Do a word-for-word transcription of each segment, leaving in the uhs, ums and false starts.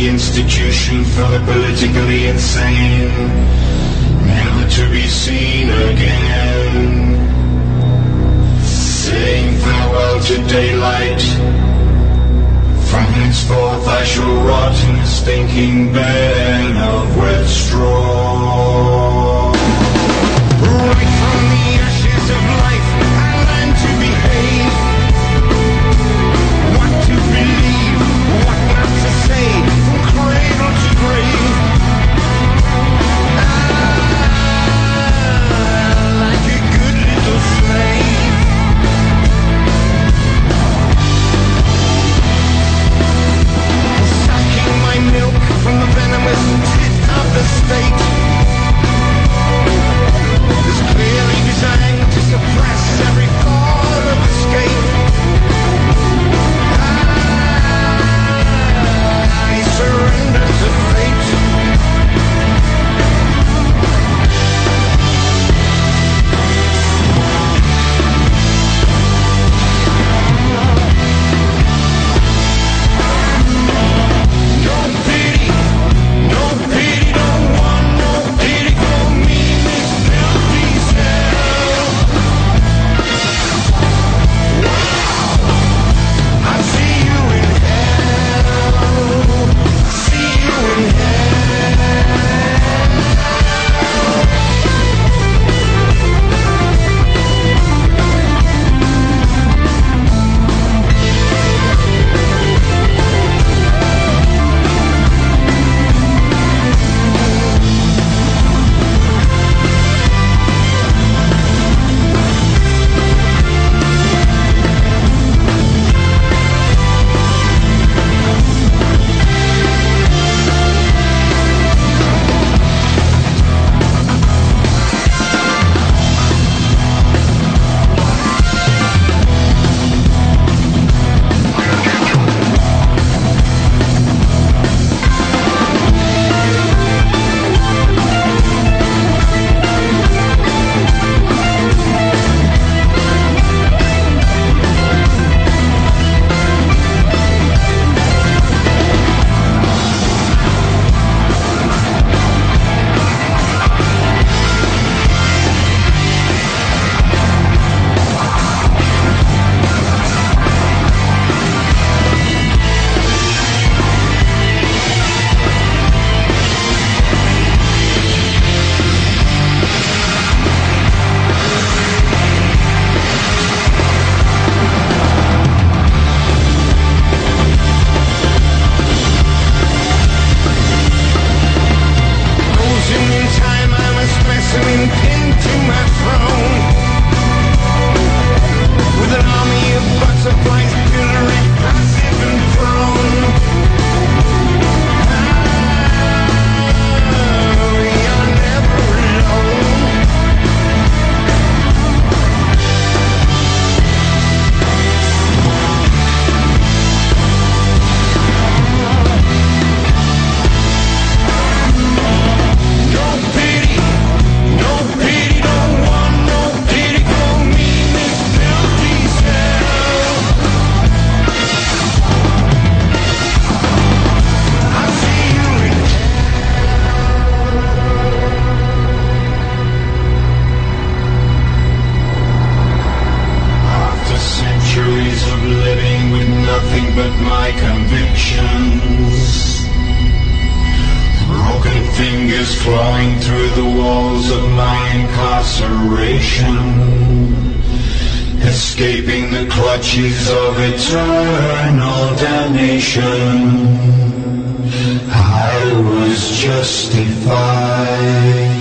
the institution for the politically insane, never to be seen again. Saying farewell to daylight, from henceforth I shall rot in a stinking bed of wet straw. Right from the ashes of life I learned to behave, what to believe, what not to say, from cradle to grave. Ah, like a good little slave. Sucking my milk from the venomous tit of the state, is clearly designed to suppress every form of escape. I surrender to fate. No pity, no pity, don't want no pity for me, Miss Filthy's hell. Wow, I see you in hell, see you in clawing through the walls of my incarceration, escaping the clutches of eternal damnation. I was justified.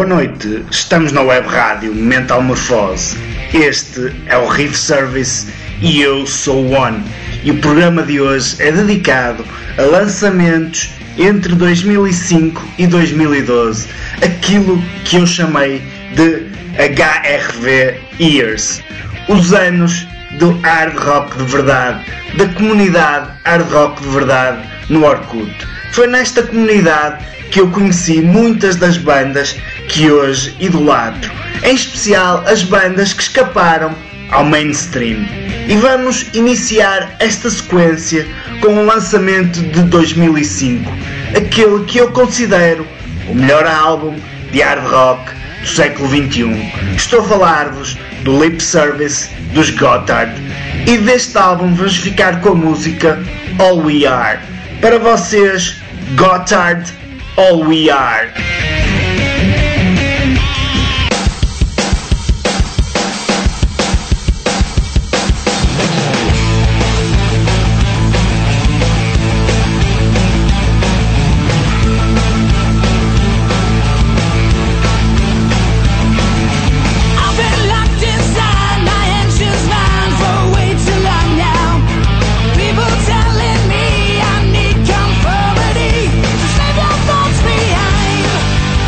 noite, estamos na web rádio Mental Morfose. Este é o Riff Service e eu sou o One. E o programa de hoje é dedicado a lançamentos entre dois mil e cinco e dois mil e doze, aquilo que eu chamei de H R V Years, os anos do hard rock de verdade, da comunidade hard rock de verdade no Orkut. Foi nesta comunidade que eu conheci muitas das bandas que hoje idolatro, em especial as bandas que escaparam ao mainstream. E vamos iniciar esta sequência com o lançamento de dois mil e cinco, aquele que eu considero o melhor álbum de hard rock do século vinte e um. Estou a falar-vos do Lip Service dos Gotthard, e deste álbum vamos ficar com a música All We Are. Para vocês, Gotthard, All We Are. Telling me I need conformity, so save your thoughts behind.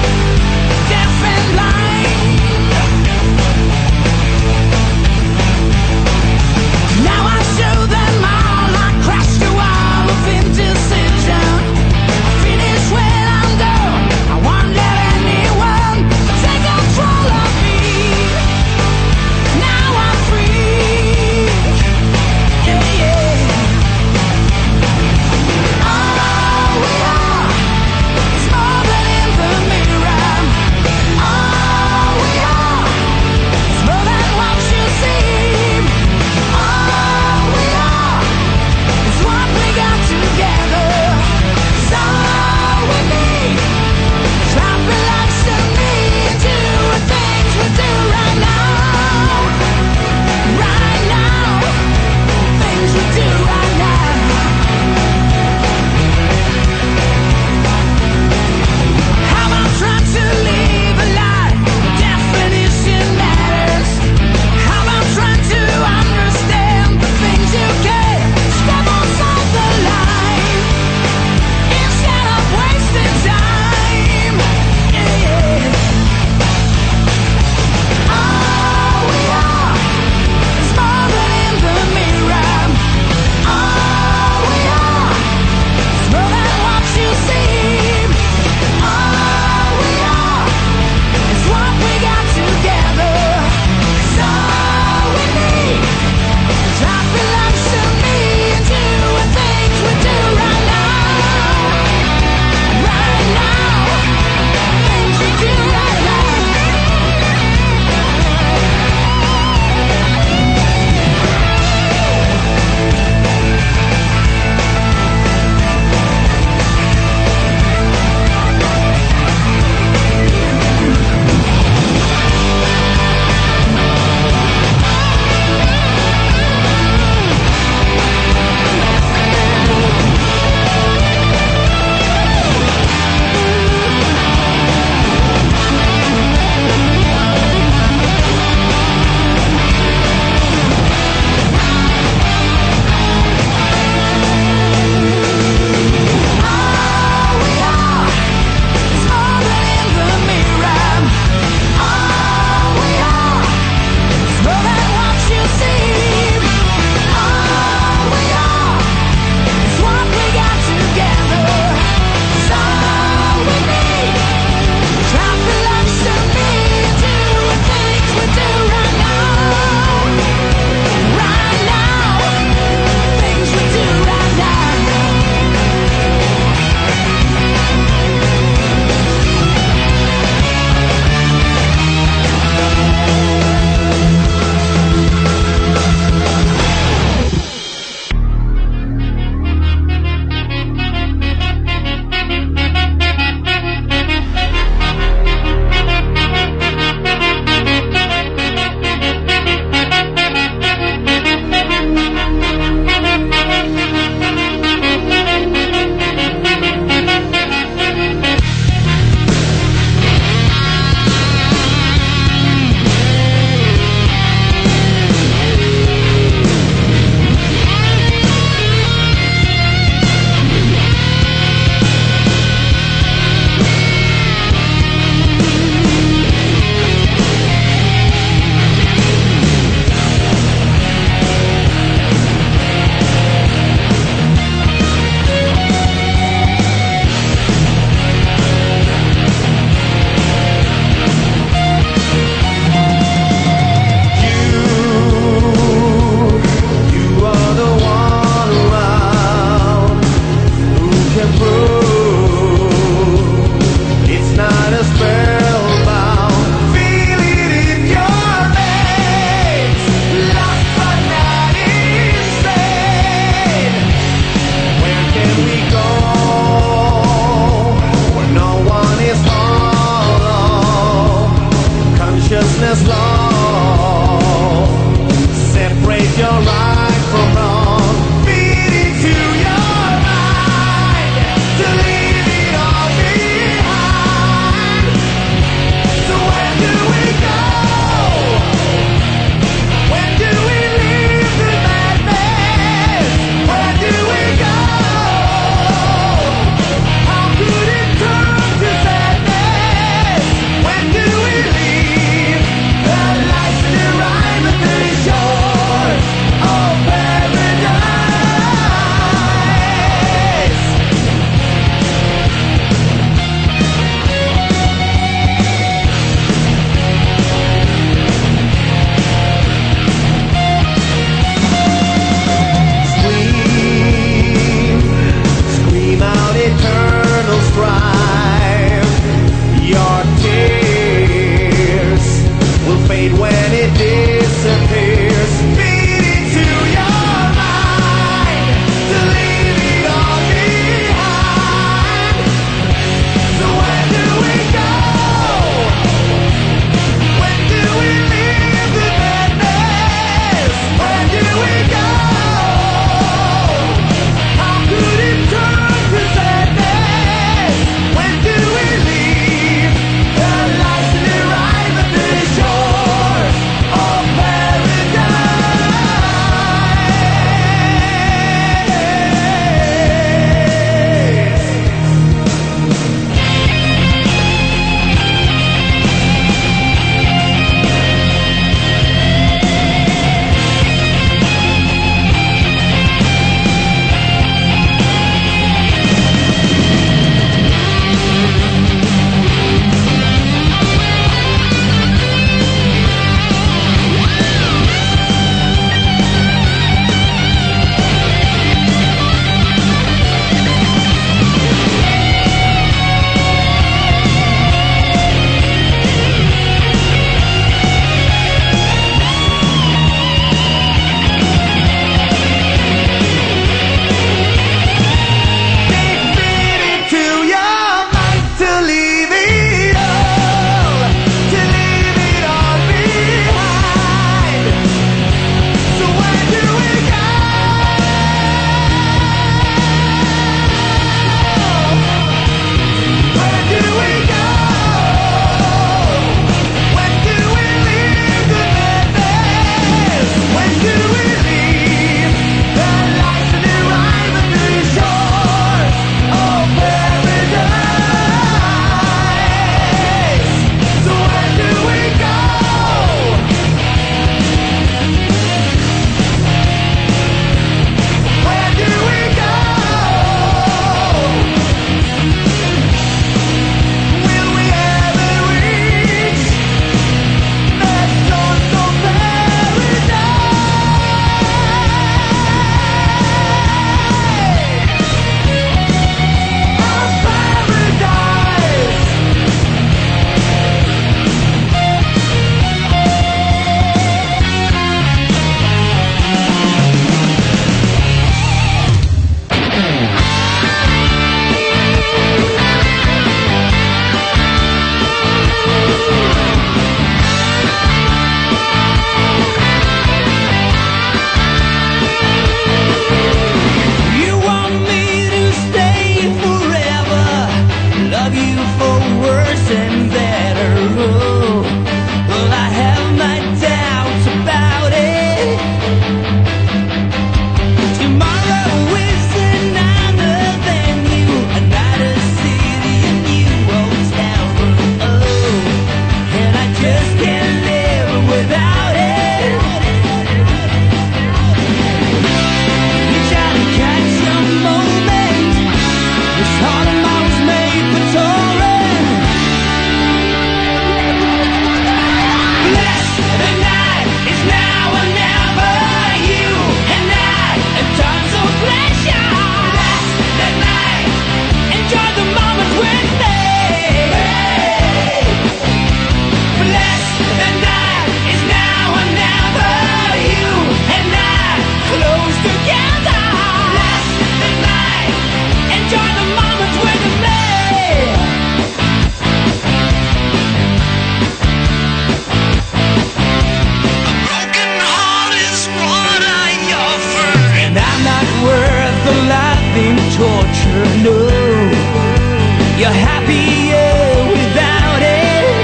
No, you're happier without it.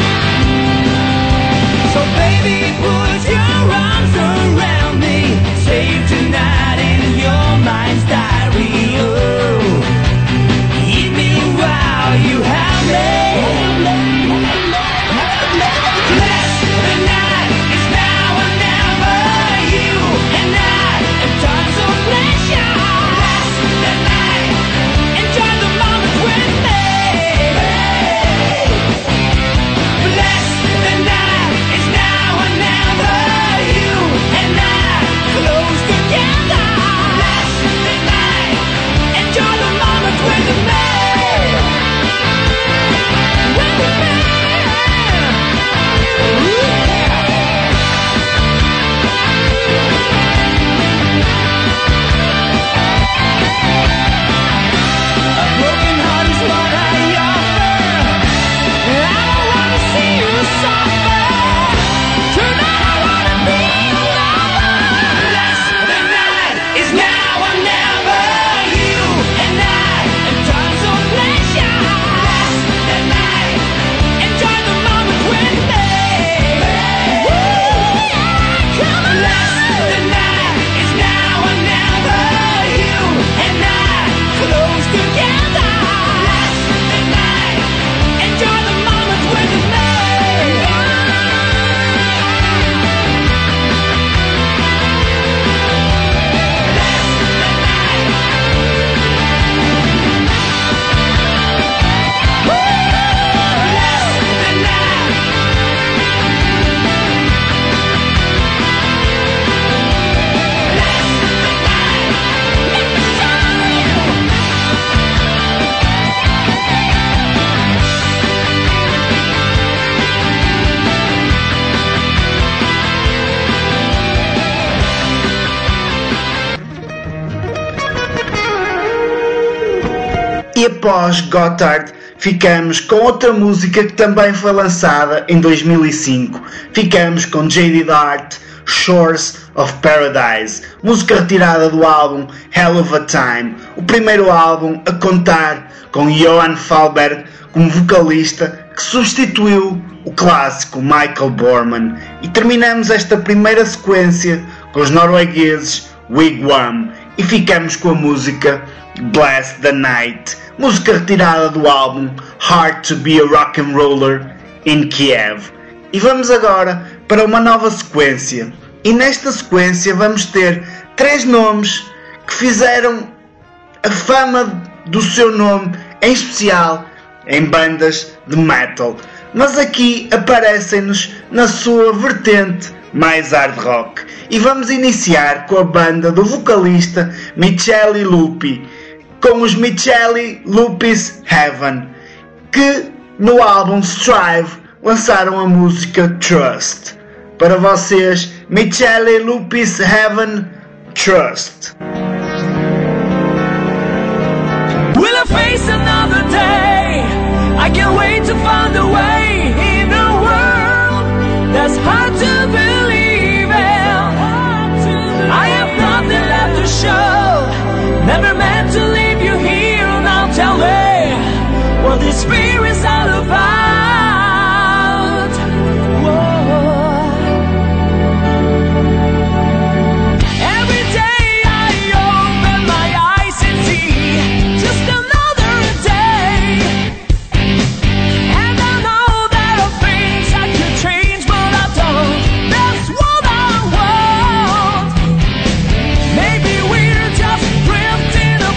So baby, put your arms around me. Save tonight in your mind's diary. Oh, eat me while you have me. Bless the night, it's now or never. You and I have tons of pleasure. Bless the night, enjoy the moment with me. Bless the night, it's now or never. You and I close together. Bless the night, enjoy the moment with me. With me. A broken heart is what I offer. I don't wanna see you suffer. Tonight I wanna be your lover. Bless the night, is now or never. You and I have tons of pleasure. Bless the night, enjoy the moment with me. Come on. Bless the night, is now or never. You and I close together. Bless the night, enjoy the moment with me. E após Gotthard, ficamos com outra música que também foi lançada em dois mil e cinco. Ficamos com Jaded Heart, Shores of Paradise, música retirada do álbum Hell of a Time, o primeiro álbum a contar com Johan Falberg como vocalista, que substituiu o clássico Michael Borman. E terminamos esta primeira sequência com os noruegueses Wigwam e ficamos com a música Bless the Night, música retirada do álbum Hard to be a Rock and Roller in Kiev. E vamos agora para uma nova sequência. E nesta sequência vamos ter três nomes que fizeram a fama do seu nome, em especial em bandas de metal. Mas aqui aparecem-nos na sua vertente mais hard rock. E vamos iniciar com a banda do vocalista Micheli Lupi, com os Micheli Lupi's Heaven, que no álbum Strive lançaram a música Trust. Para vocês, Micheli Lupi's Heaven, Trust. Will I face another day? I can't wait to find a way in a world that's hard to believe in. I have nothing left to show. Never meant to leave you here. Now tell me what this fear is all about. Whoa. Every day I open my eyes and see just another day. And I know there are things I could change, but I don't. That's what I want. Maybe we're just drifting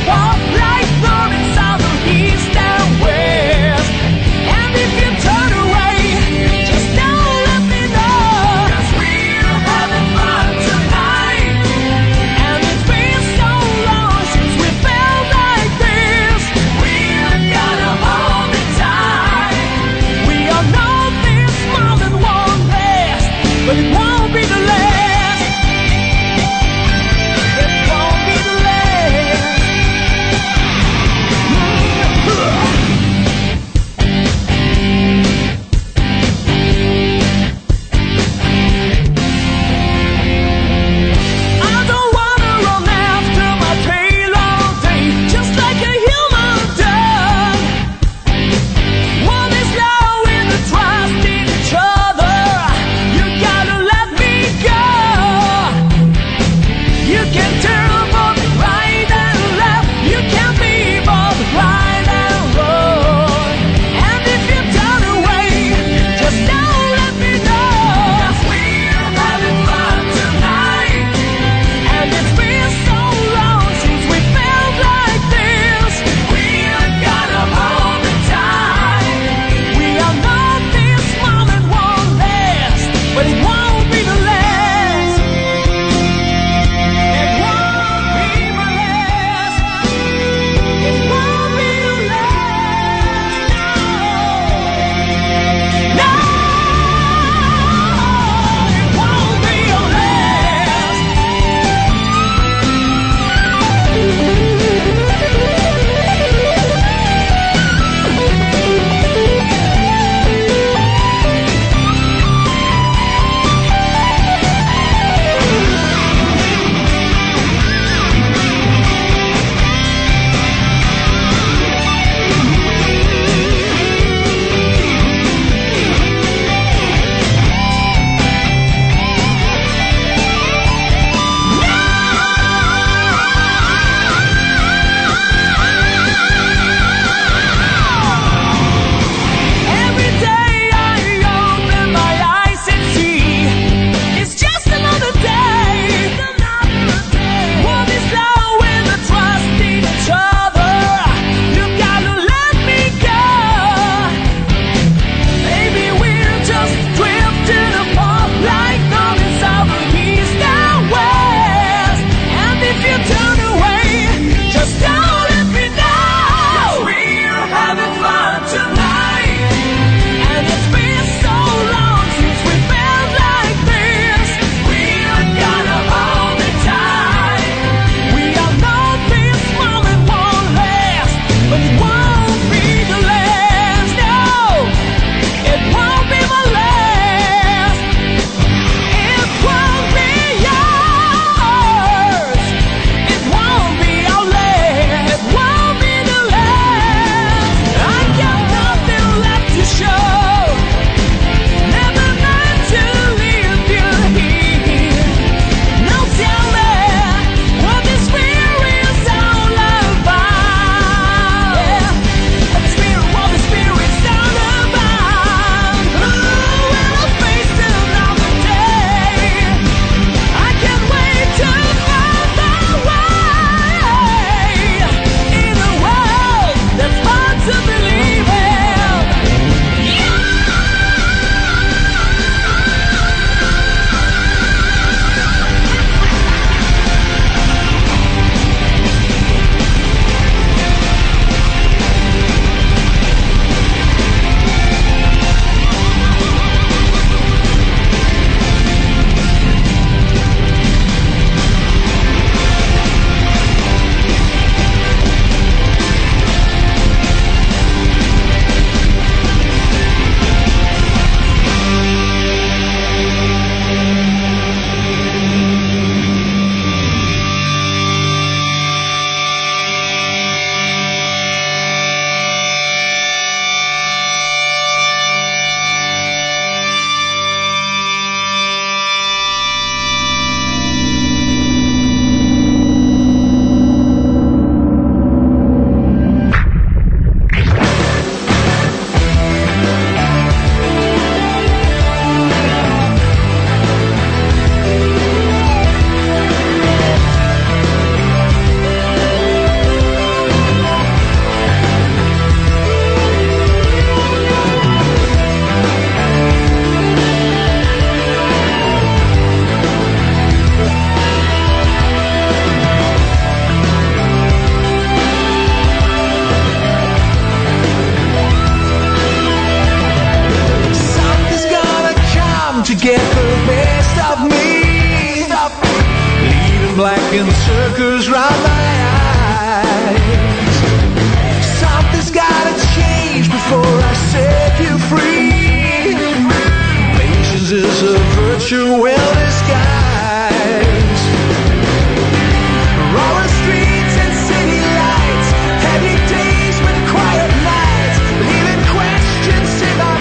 walking circles round my eyes. Something's gotta change before I set you free. Patience is a virtue well disguised. Rolling streets and city lights, heavy days with quiet nights, leaving questions in my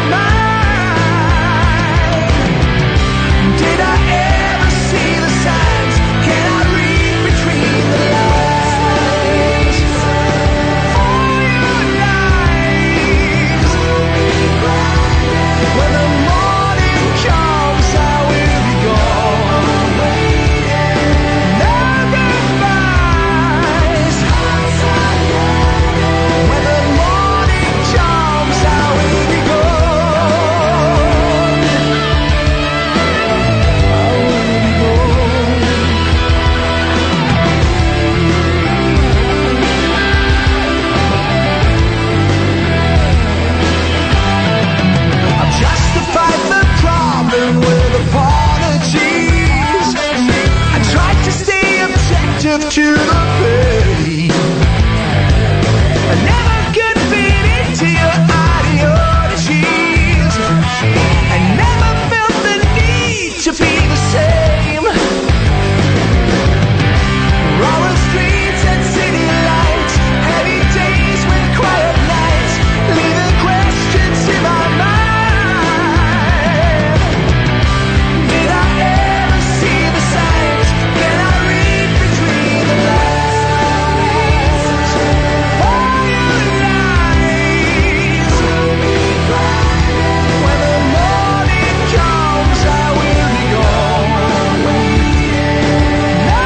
mind. Did I ever see the signs? Can I read between the lines? For your lies. When the morning comes, I will be gone. No goodbyes. When the morning comes, I will be gone. I will be gone. I've justified the problem with apologies. I tried to stay objective to the pain. I never could fit into your ideologies. I never felt the need to be the same. Rolling streets and city lights, heavy days with quiet nights, leaving questions in my mind. Did I ever see the signs? Can I read between the lines? For your lies. When the morning comes, I will be gone. No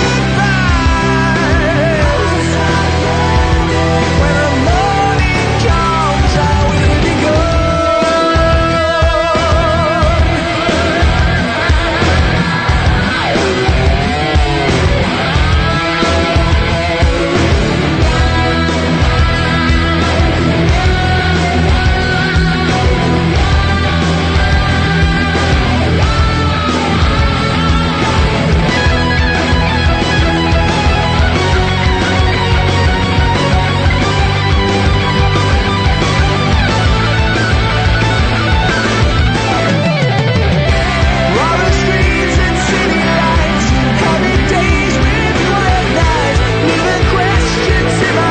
goodbyes. When the morning comes, I will be gone. Rolling streets and city lights, heavy days with quiet nights, leaving questions in my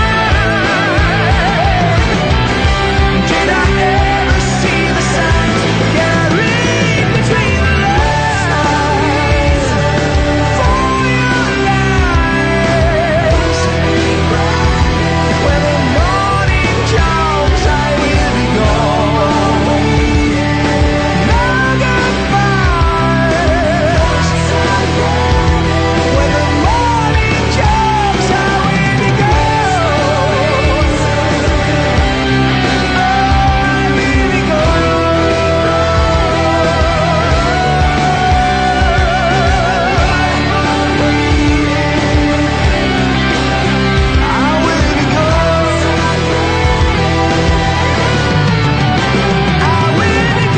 mind. Did I ever see the signs? Can I read between the lines? For your lies. When the morning comes, I will be gone. No goodbyes. When the morning comes, I will be gone. I will be gone. I will be gone. I will be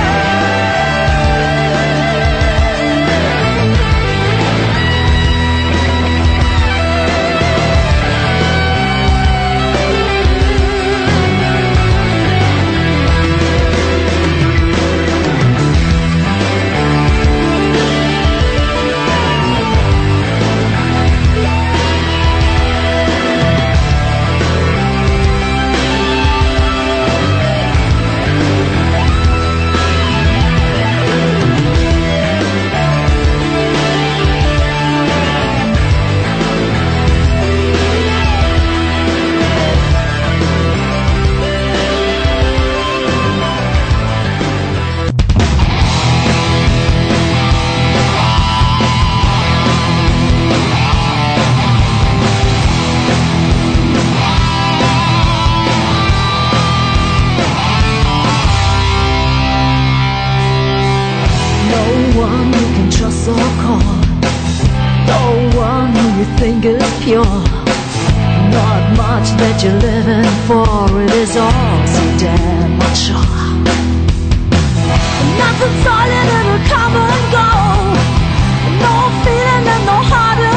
No one you can trust or call. No one who you think is pure. Not much that you're living for. It is all so damn much sure. Nothing solid and will come and go. No feeling and no heart.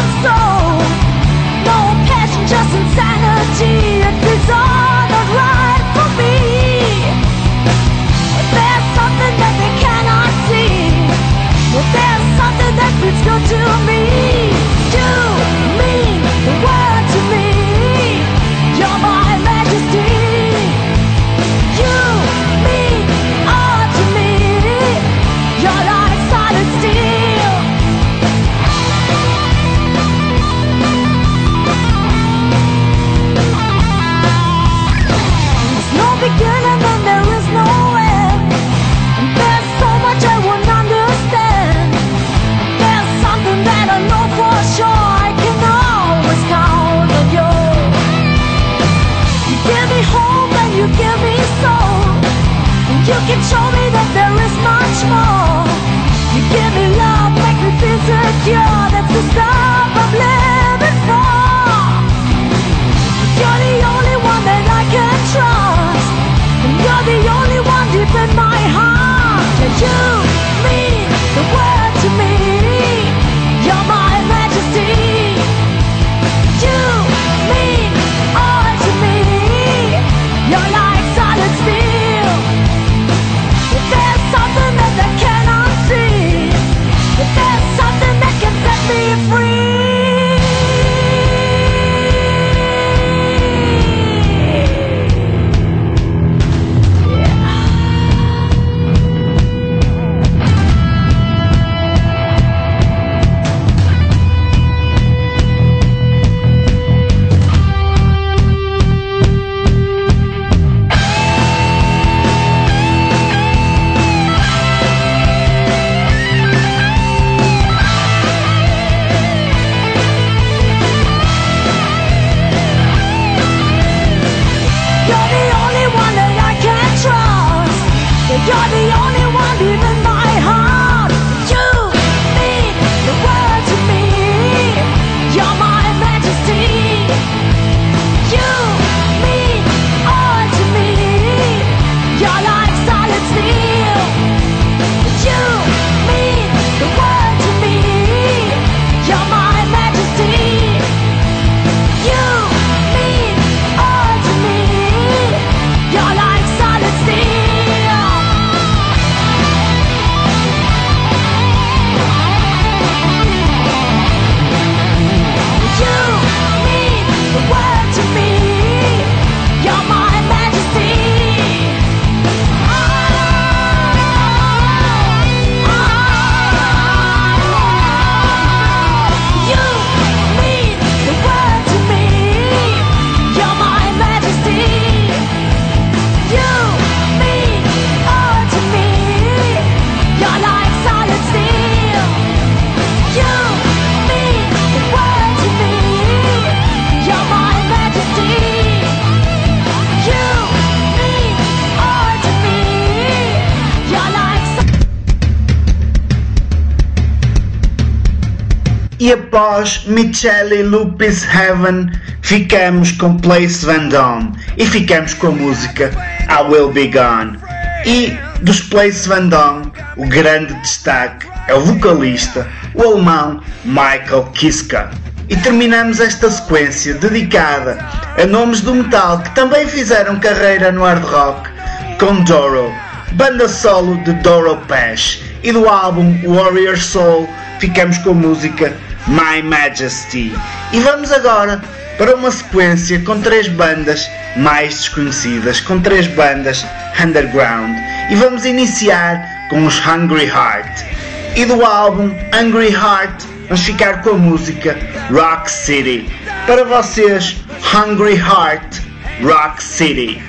E após Michele Lupis Heaven, ficamos com Place Vendôme e ficamos com a música I Will Be Gone. E dos Place Vendôme, o grande destaque é o vocalista, o alemão Michael Kiske. E terminamos esta sequência dedicada a nomes do metal que também fizeram carreira no hard rock, com Doro, banda solo de Doro Pesch, e do álbum Warrior Soul ficamos com a música My Majesty. E vamos agora para uma sequência com três bandas mais desconhecidas, com três bandas underground, e vamos iniciar com os Hungry Heart. E do álbum Hungry Heart vamos ficar com a música Rock City. Para vocês, Hungry Heart, Rock City.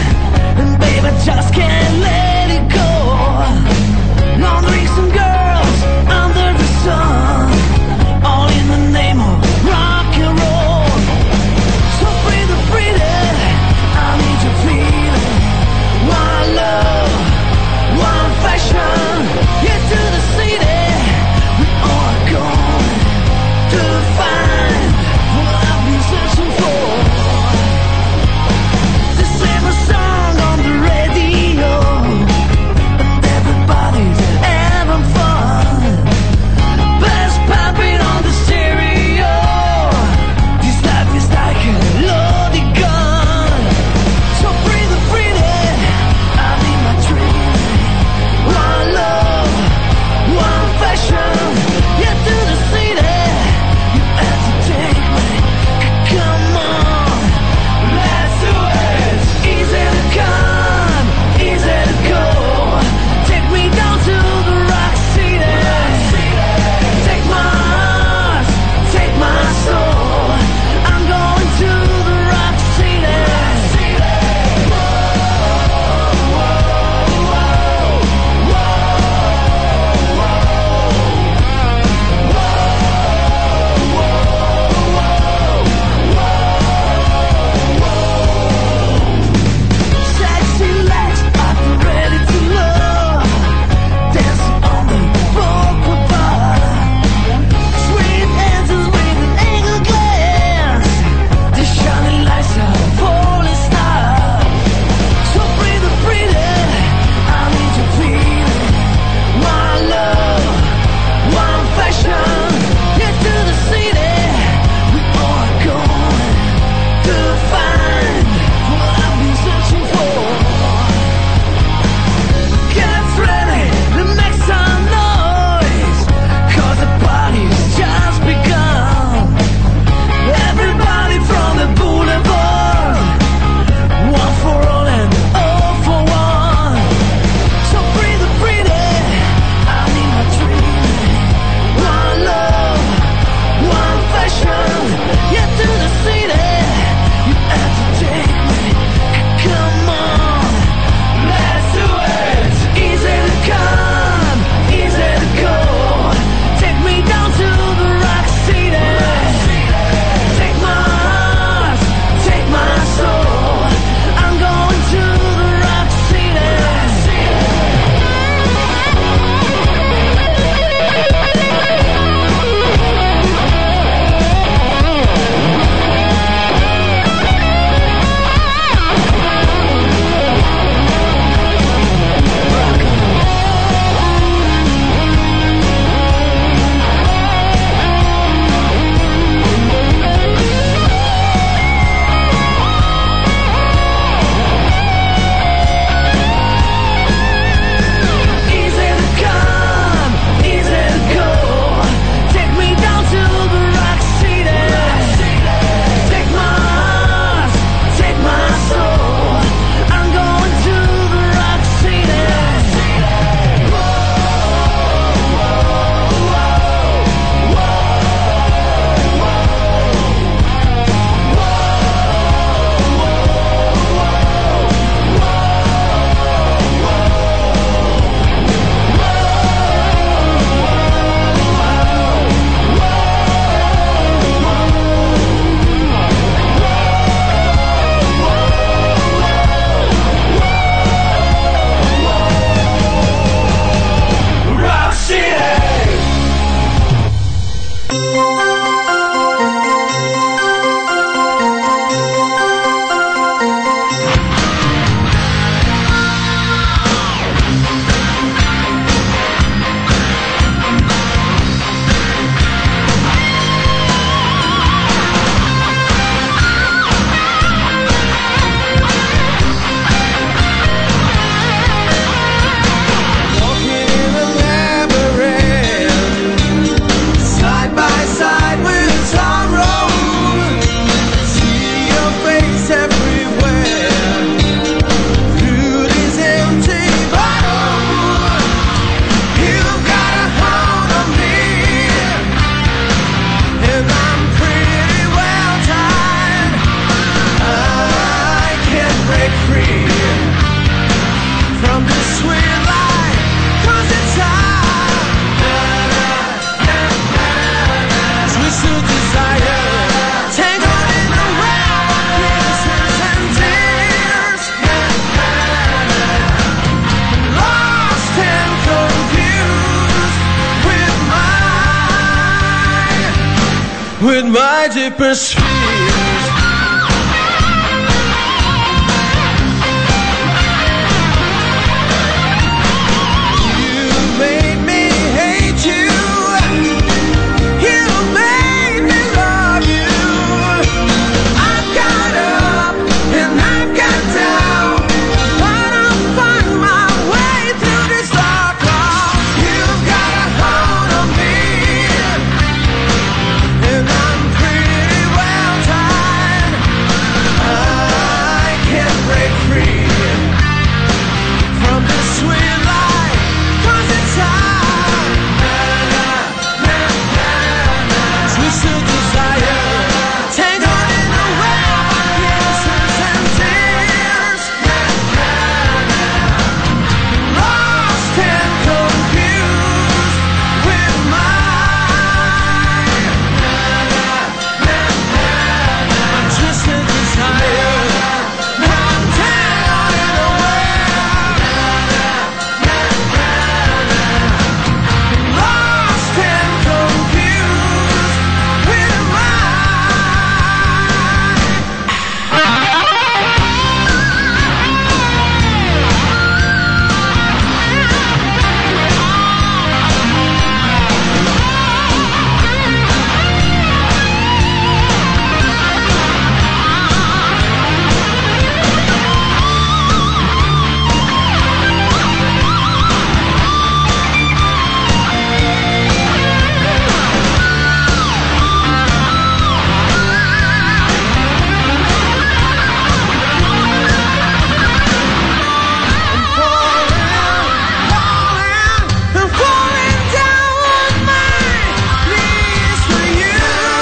Just can't let it go. Long drinks and girls with my deepest fears. You made me hate you. You made me love you. I've got up and I've got down, but I'll find my way through this dark cloud. You've got a hold on me, and I'm pretty well tied. I can't break free from this sweet life, 'cause it's hard. Twisted desire, tangled in the web of kisses and tears. Lost and confused with mine. Twisted desire, I'm tangled in the web. Lost and confused with I'm falling down on my knees for you.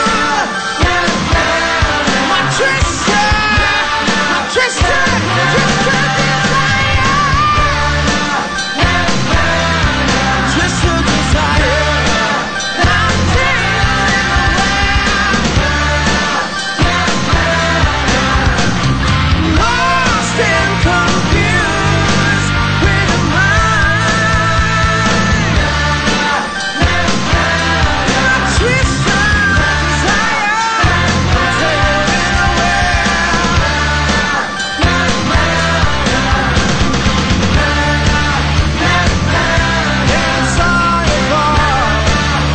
My twisted, my twisted, twisted desire. Twisted desire. I'm tangled in the web. Lost and confused with mine. Twisted desire, tangled in the web. It's all your fault.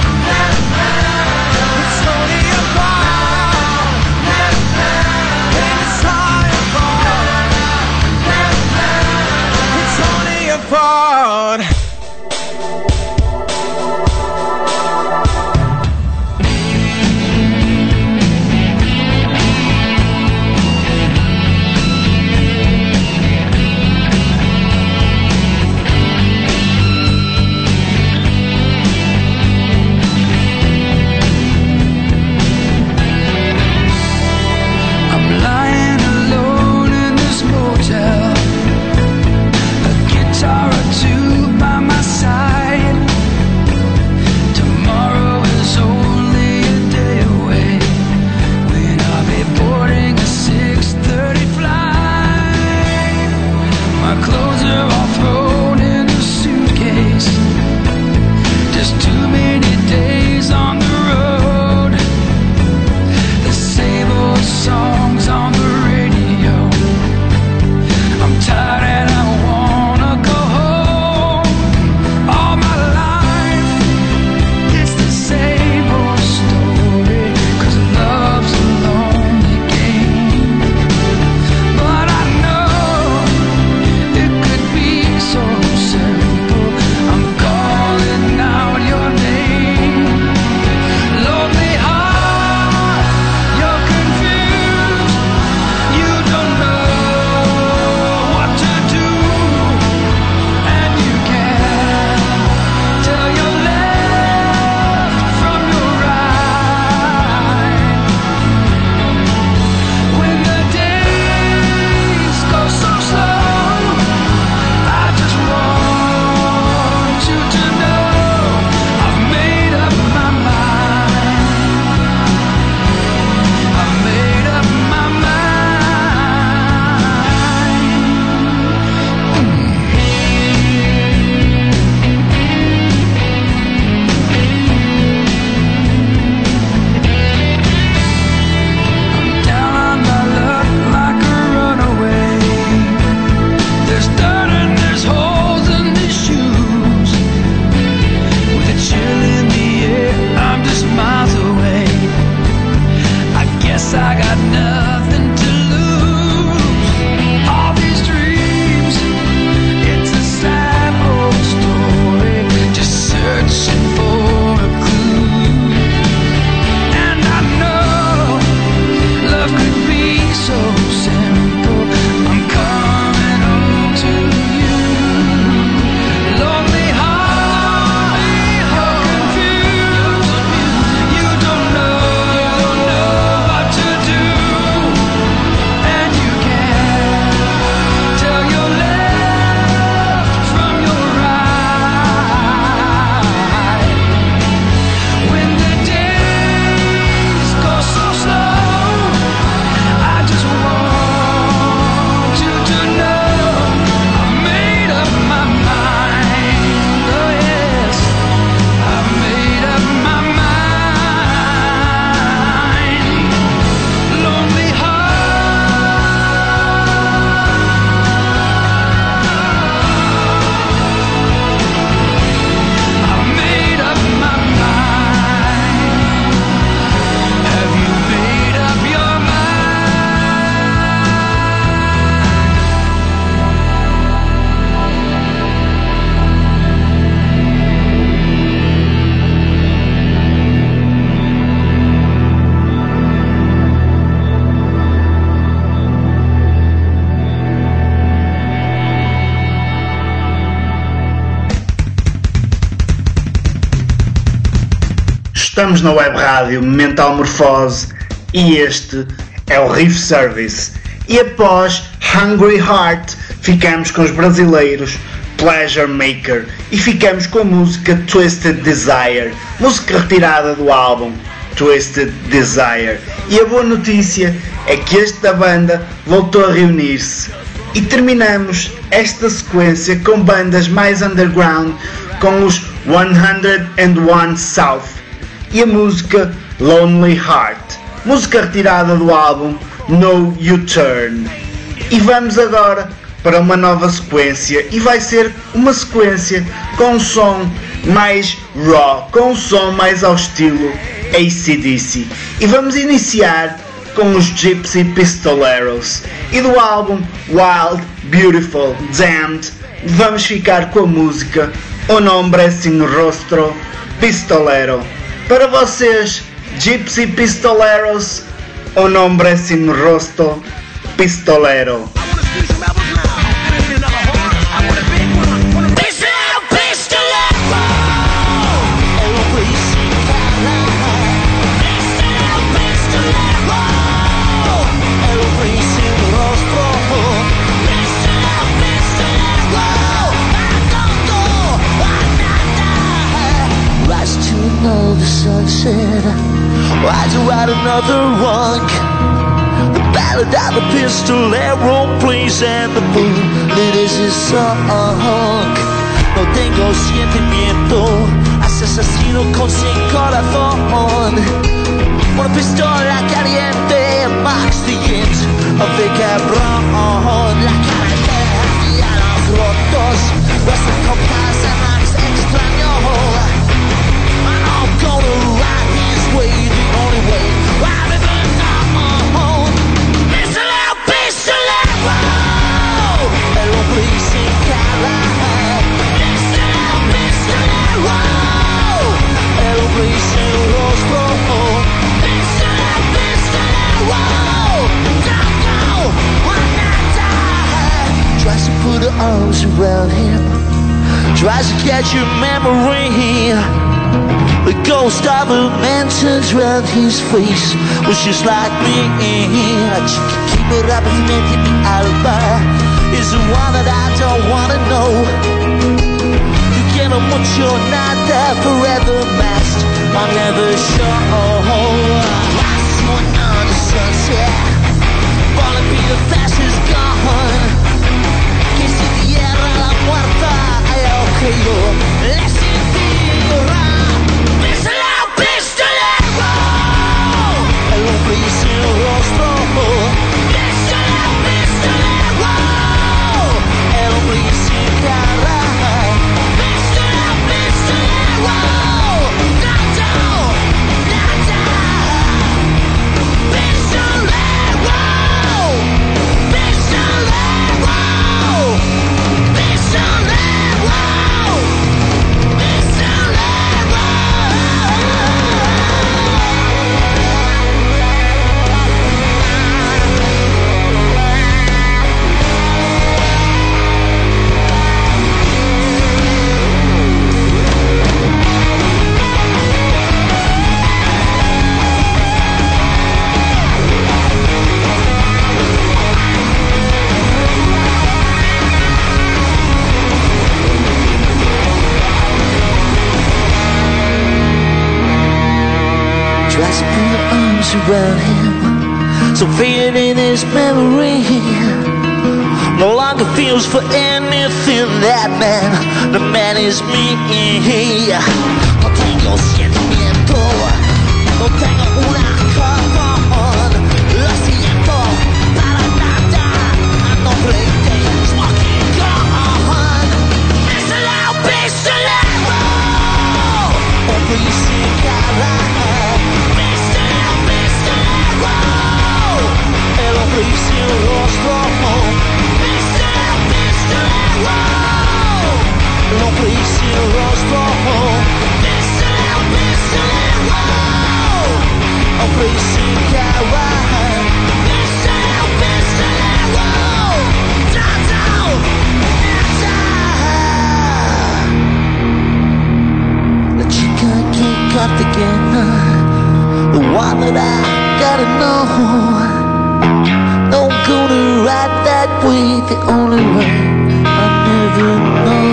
It's only your fault. It's all your fault. It's only your fault. I'm lying alone in this motel, a guitar or two by Estamos na web rádio Metamorfose e este é o Riff Service. E após Hungry Heart ficamos com os brasileiros Pleasure Maker e ficamos com a música Twisted Desire, música retirada do álbum Twisted Desire. E a boa notícia é que esta banda voltou a reunir-se e terminamos esta sequência com bandas mais underground, com os one oh one South e a música Lonely Heart, música retirada do álbum No U-Turn. E vamos agora para uma nova sequência, e vai ser uma sequência com um som mais raw, com um som mais ao estilo A C D C. E vamos iniciar com os Gypsy Pistoleros e do álbum Wild, Beautiful, Damned vamos ficar com a música O Nombre Sin Rostro Pistolero. Para vocês, Gypsy Pistoleros, O Nombre Sin Rostro Pistolero. The sunset, why'd you write another one? The ballad of the pistolero plays and the bullet is his song. No tengo sentimiento, asesino con sin corazón. Una pistola caliente, Max the Int of the cabrón. La carretera y a los rotos, nuestra compás es más extraño. Gonna ride his way, the only way I've ever known. Pistolero, pistolero, el hombre sin cara. Pistolero, pistolero, el hombre sin rostro. Pistolero, pistolero, don't go, why not die? Tries to put her arms around him, tries to catch your memory. The ghost of a man turns round his face was just like me. Keep it up if you meant to be alibi is the one that I don't wanna know. You get a mucho nada forever masked, I'm never sure. Lost one on the sunset, falling be the fastest gone. Que si tierra la muerta, ay ok yo, let's see tierra. El hombre sin rostro, pistolero, pistolero, el hombre sin cara, pistolero, pistolero, nada, nada, pistolero, pistolero, pistolero, tries to put her arms around him, so faded in his memory. No longer feels for anything, that man, the man is me. No tengo sentimiento, no tengo una razón. Lo siento, para nada, I don't play games, walking gone. Pistolero, pistolero, hombre sin cara. El hombre sin rostro, pistolero, pistolero, el hombre sin rostro, pistolero, pistolero, the only way. I never know.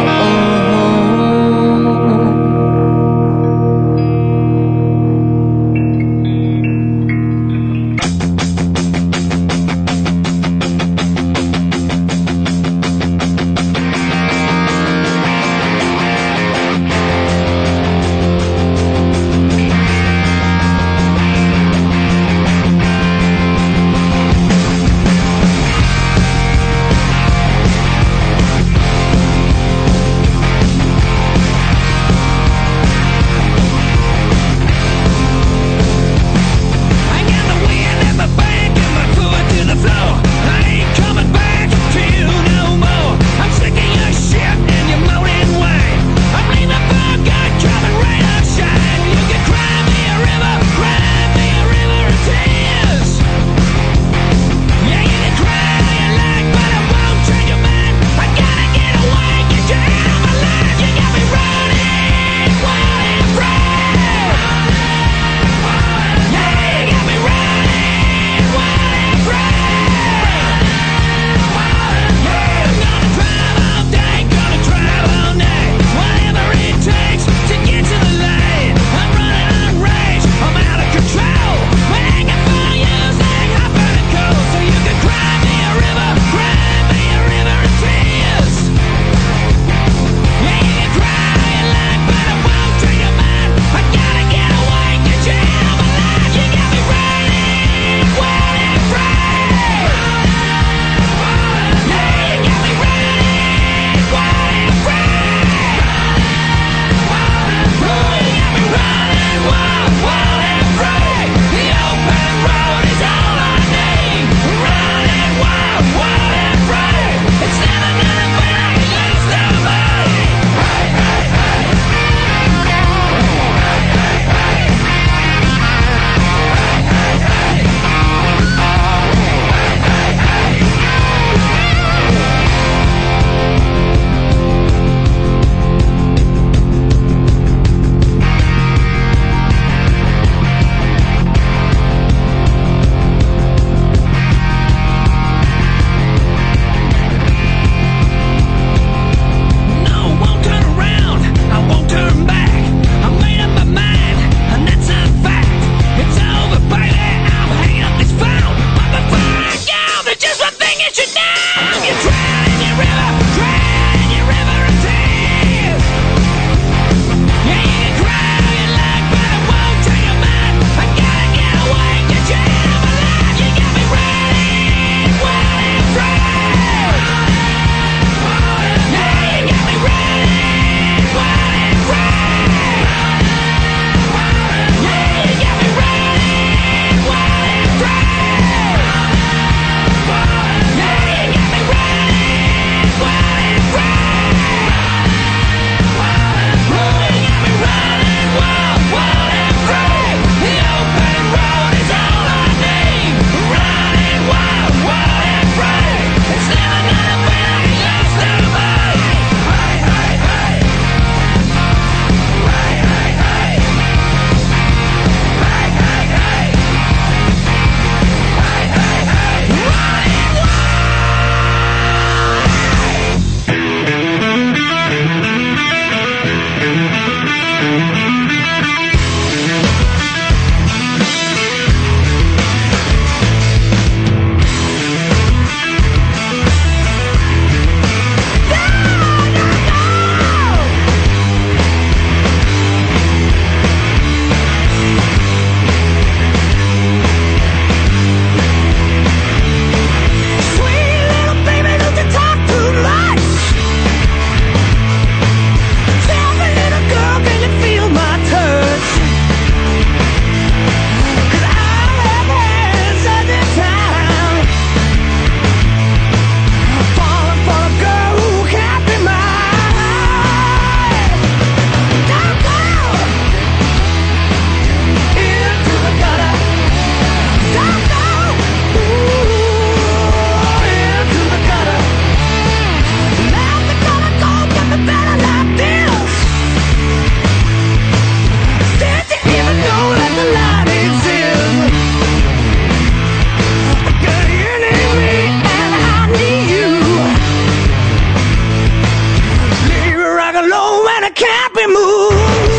be moved.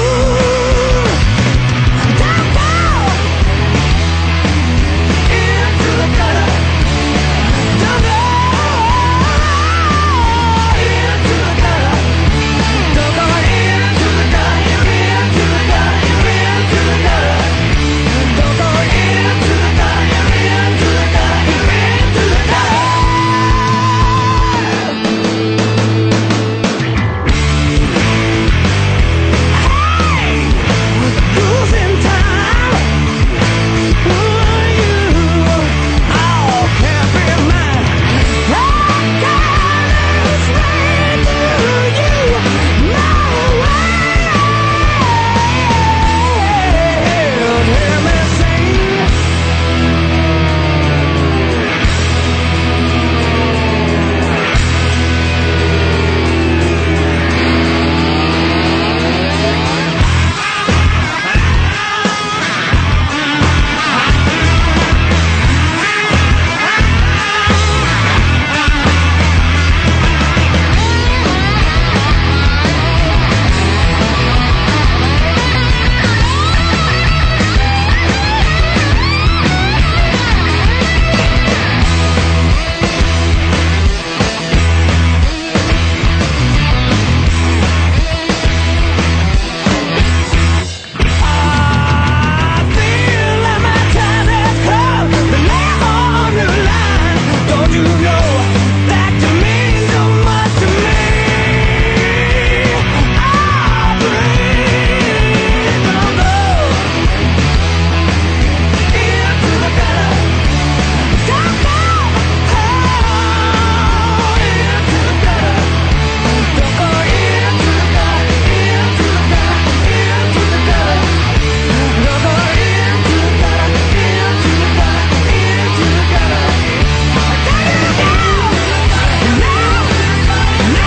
Don't go into the gutter. Don't go into the gutter. Don't go into the gutter. You're into the gutter. You're into the gutter. Don't go into the gutter. You're into the gutter. You're into the gutter. Losing time. Who are you? Oh, can't be mine. I can't lose weight to you. No way. Hear me sing. I feel like my time has come to lay on the line. Don't you know that you mean so much to me? Oh, please don't go into the gutter. Don't go into the gutter. Don't go into the gutter. Into the gutter. Into the gutter. Don't go into the gutter. Into the gutter. Into the gutter. No, no,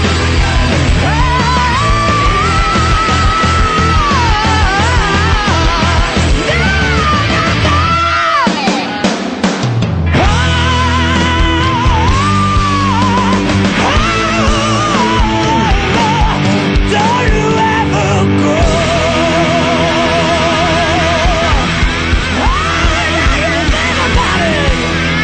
don't you ever go. Think about it.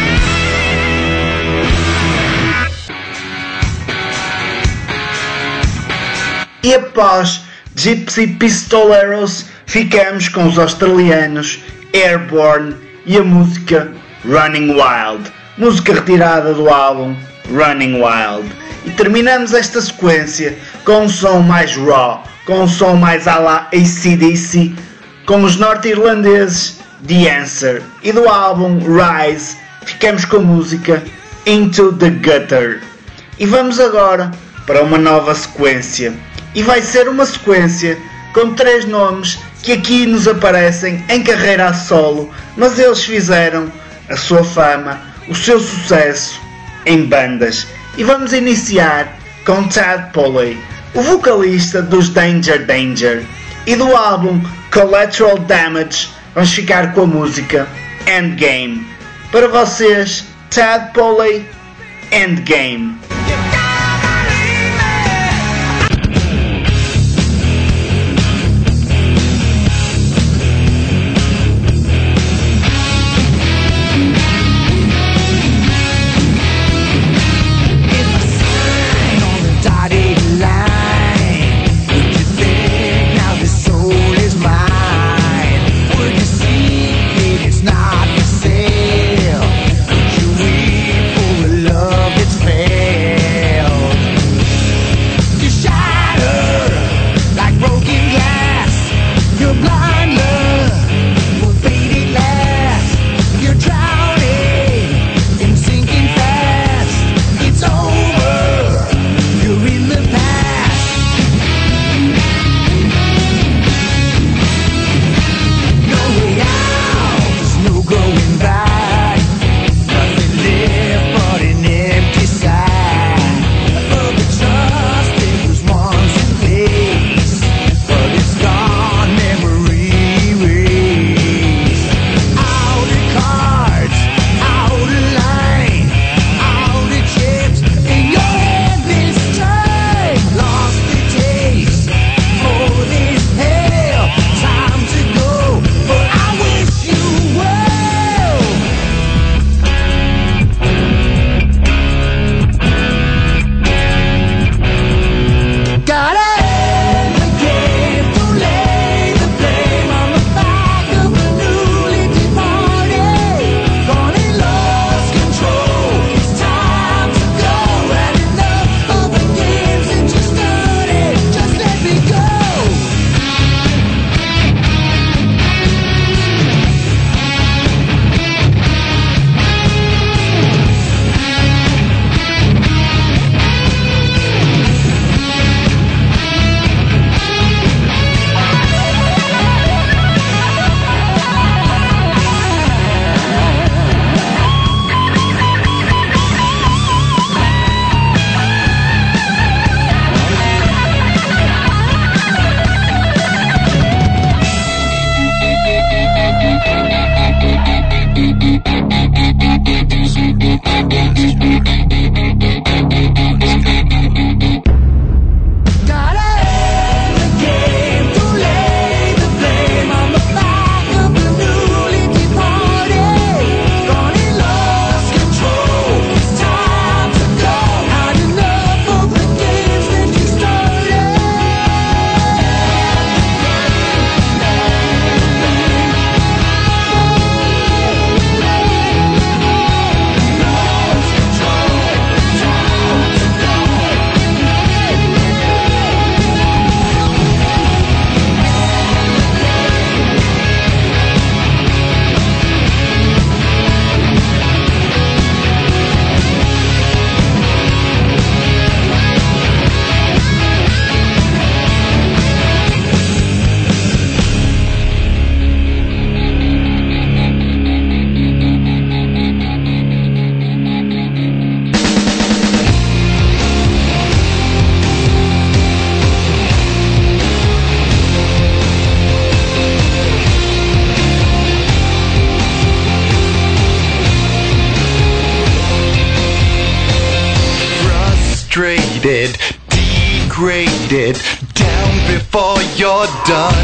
E após Gypsy Pistoleros, ficamos com os australianos Airborne e a música Running Wild, música retirada do álbum Running Wild. E terminamos esta sequência com um som mais raw, com um som mais à la A C D C, com os norte-irlandeses The Answer, e do álbum Rise ficamos com a música Into the Gutter. E vamos agora para uma nova sequência, e vai ser uma sequência com três nomes que aqui nos aparecem em carreira a solo, mas eles fizeram a sua fama, o seu sucesso em bandas. E vamos iniciar com Tad Poley, o vocalista dos Danger Danger, e do álbum Collateral Damage vamos ficar com a música Endgame. Para vocês, Tad Poley, Endgame. Love, it's fair. degraded down before you're done.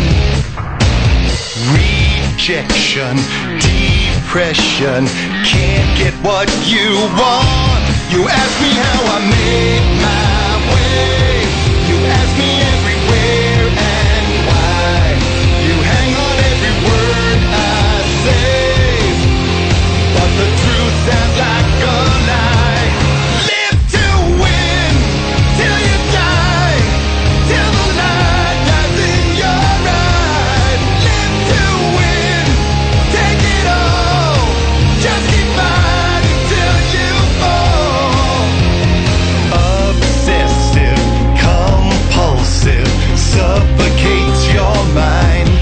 Rejection, depression, can't get what you want. You ask me how I made my way. You ask me everywhere and why. You hang on every word I say, but the truth sounds like a lie. Live to win till you die, till the light dies in your eyes. Live to win, take it all, just keep fighting till you fall. Obsessive, compulsive, suffocates your mind.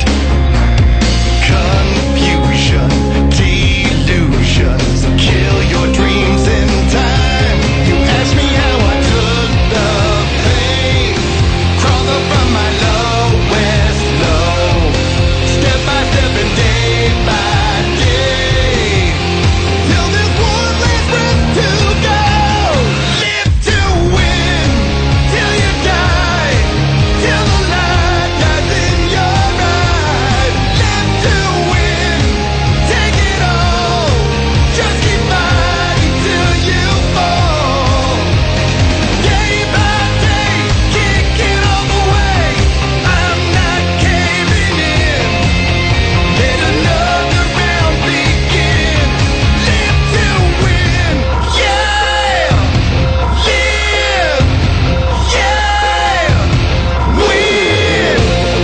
Confusion, delusions, kill your dreams in time. You ask me how I took the pain, crawled up from my lowest low, step by step and day by day, till there's one last breath to go. Live to win till you die, till the light dies in your eyes. Live to win, take it all, just keep fighting till you fall. Day by day, kicking all the way, I'm not caving in. Let another round begin. Live to win, yeah. Live, yeah. Win.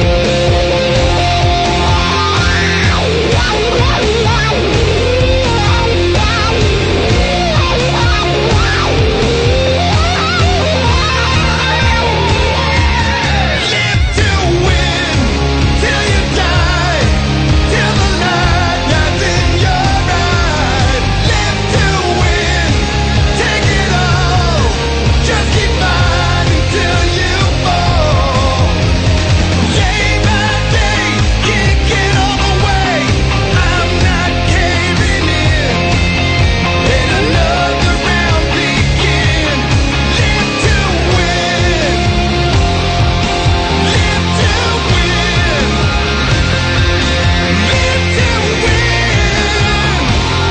Live to win till you die, till the light dies in your eyes. Live to win, take it all, just keep fighting till you fall. Day by day, kicking all the way, I'm not caving in. Let another round begin. Live to win. Live to win. Live to win.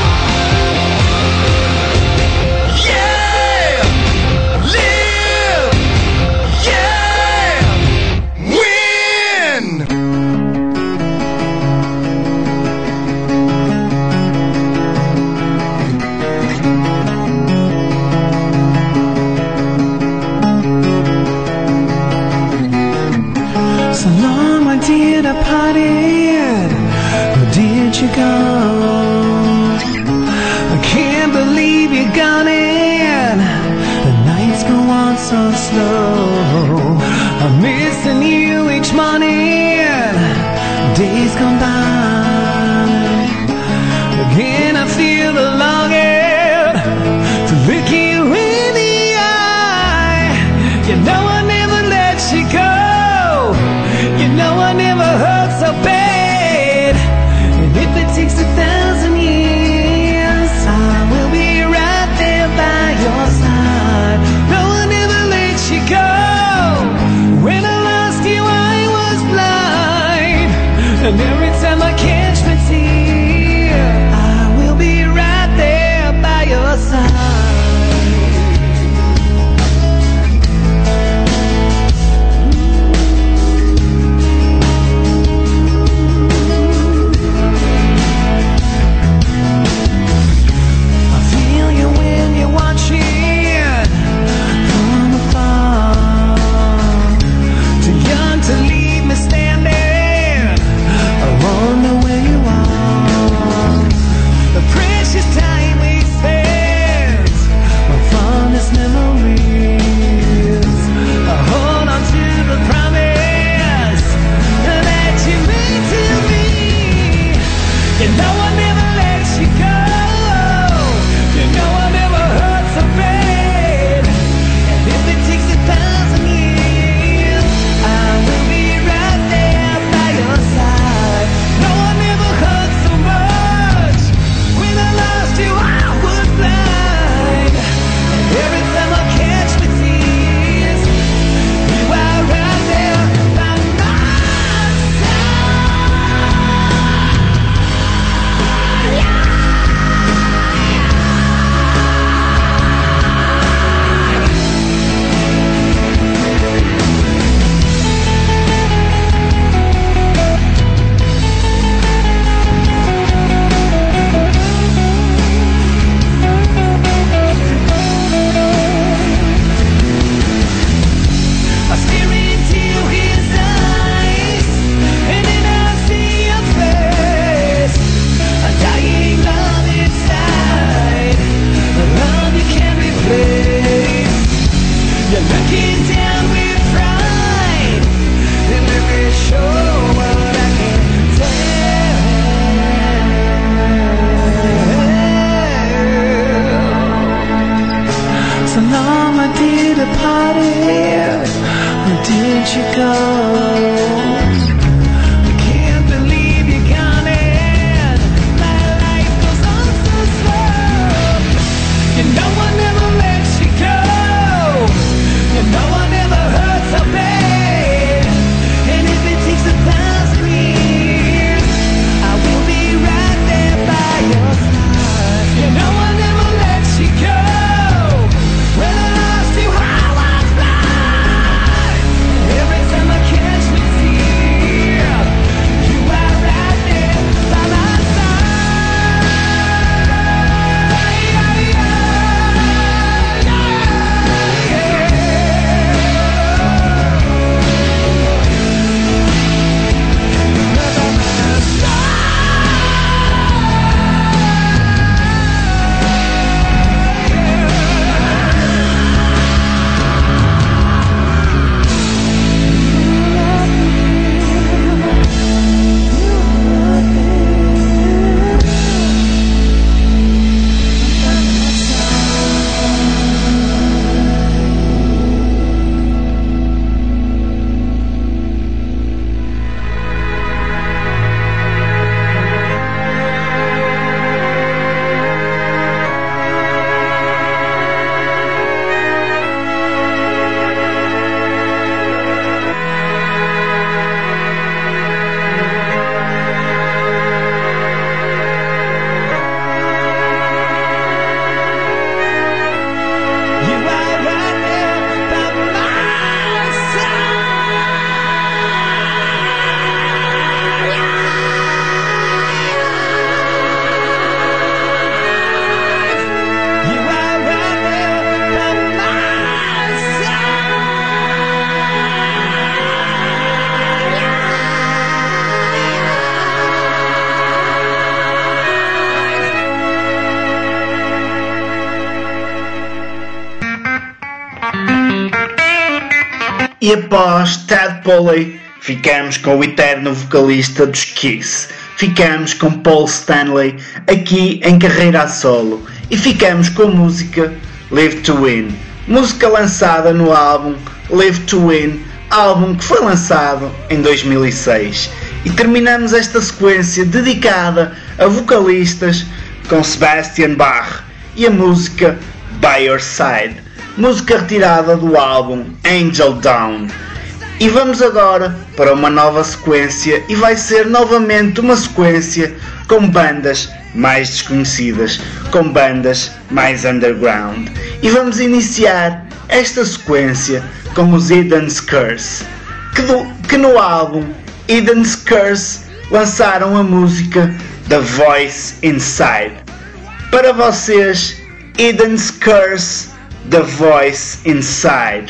Yeah. Live. Yeah. Win. So long, my dear, I partied. Where did you go? I can't believe you're gone in. The nights go on so slow. I'm missing you each morning. Days gone by. Again, I feel the longing to look you in the eye. You know I never let you go. You know I never hurt so bad. And if it takes a thousand years, I will be right there by your side. No, I never let you go. When I lost you, I was blind. And every time I came didn't you go? I can't believe you're gone and my life goes on so slow. You know I never let you go. You know I never hurt so bad. And if it takes a thousand years, I will be right there by your side. You know I never let you go. When I lost you, I was blind. Every time I catch me tear, you are right there by my side. You are right there by my side. You are right there by my E após Ted Poley, ficamos com o eterno vocalista dos Kiss. Ficamos com Paul Stanley, aqui em carreira a solo. E ficamos com a música Live to Win, música lançada no álbum Live to Win, álbum que foi lançado em dois mil e seis. E terminamos esta sequência dedicada a vocalistas com Sebastian Bach e a música By Your Side, música retirada do álbum Angel Down. E vamos agora para uma nova sequência, e vai ser novamente uma sequência com bandas mais desconhecidas, com bandas mais underground. E vamos iniciar esta sequência com os Eden's Curse, que, do, que no álbum Eden's Curse lançaram a música The Voice Inside. Para vocês, Eden's Curse, The Voice Inside.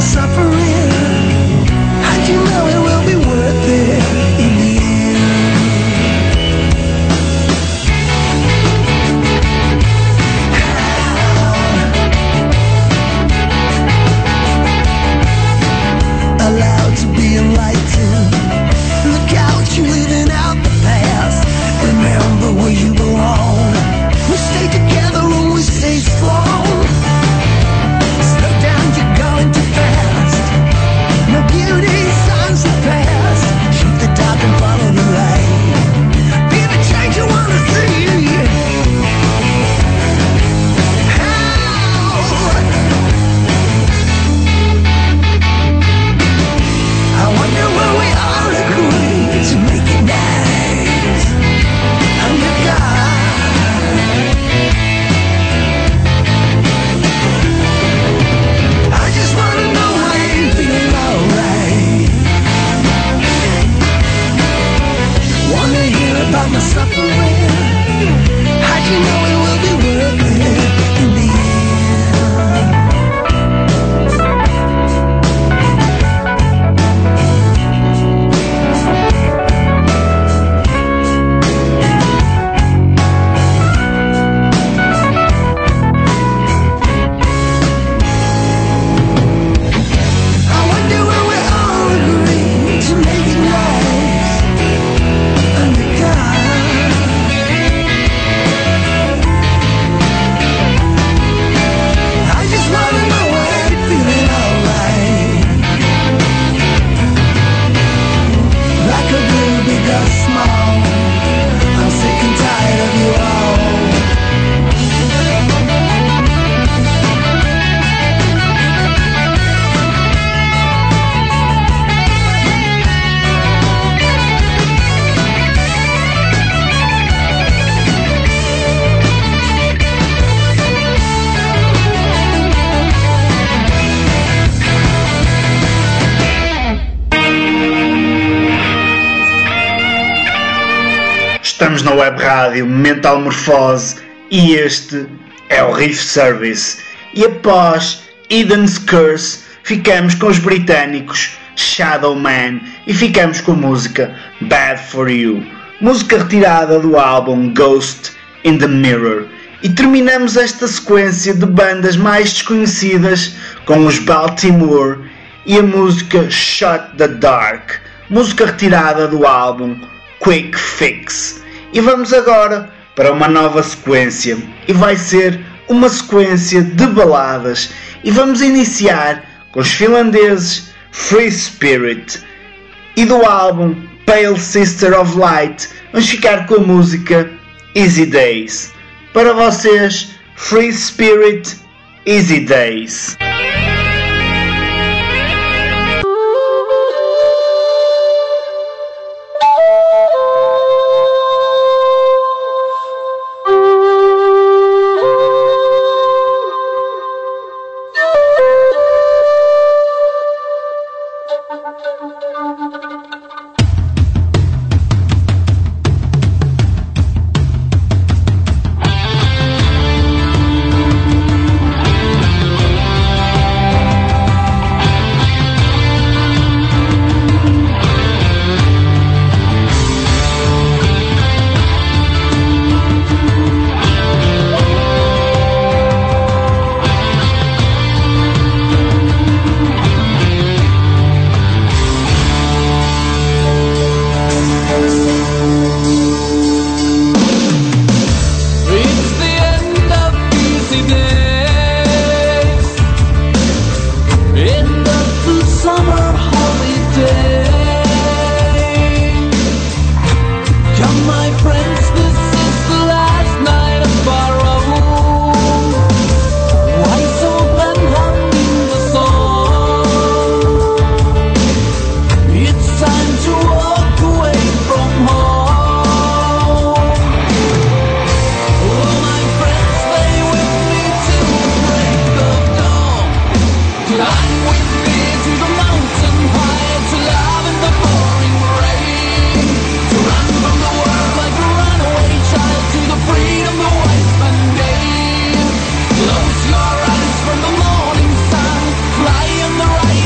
suffering. How'd you know it will be worth it in the end? Allowed to be enlightened. Look out, you're living out the past. Remember where you belong. We stay together and we stay strong. Slow down, you're going too fast. No beauty signs the past. Shoot the dark and follow the light. Be the change you wanna see. How? I wonder where we all agree to make it nice. Under God, I just wanna know how you feel alright. Wanna hear about my suffering. How'd you know it will be worth it in the end? I wonder where we all agree to make it nice. Under God, I just wanna know why you're feeling alright. Like a real big or small, I'm sick and tired of you all. Estamos na web rádio Metalmorfose e este é o Riff Service. E após Eden's Curse ficamos com os britânicos Shadow Man e ficamos com a música Bad For You, música retirada do álbum Ghost in the Mirror. E terminamos esta sequência de bandas mais desconhecidas com os Baltimore e a música Shut the Dark, música retirada do álbum Quick Fix. E vamos agora para uma nova sequência, e vai ser uma sequência de baladas, e vamos iniciar com os finlandeses Free Spirit, e do álbum Pale Sister of Light vamos ficar com a música Easy Days. Para vocês, Free Spirit, Easy Days. Close your eyes from the morning sun, fly in the right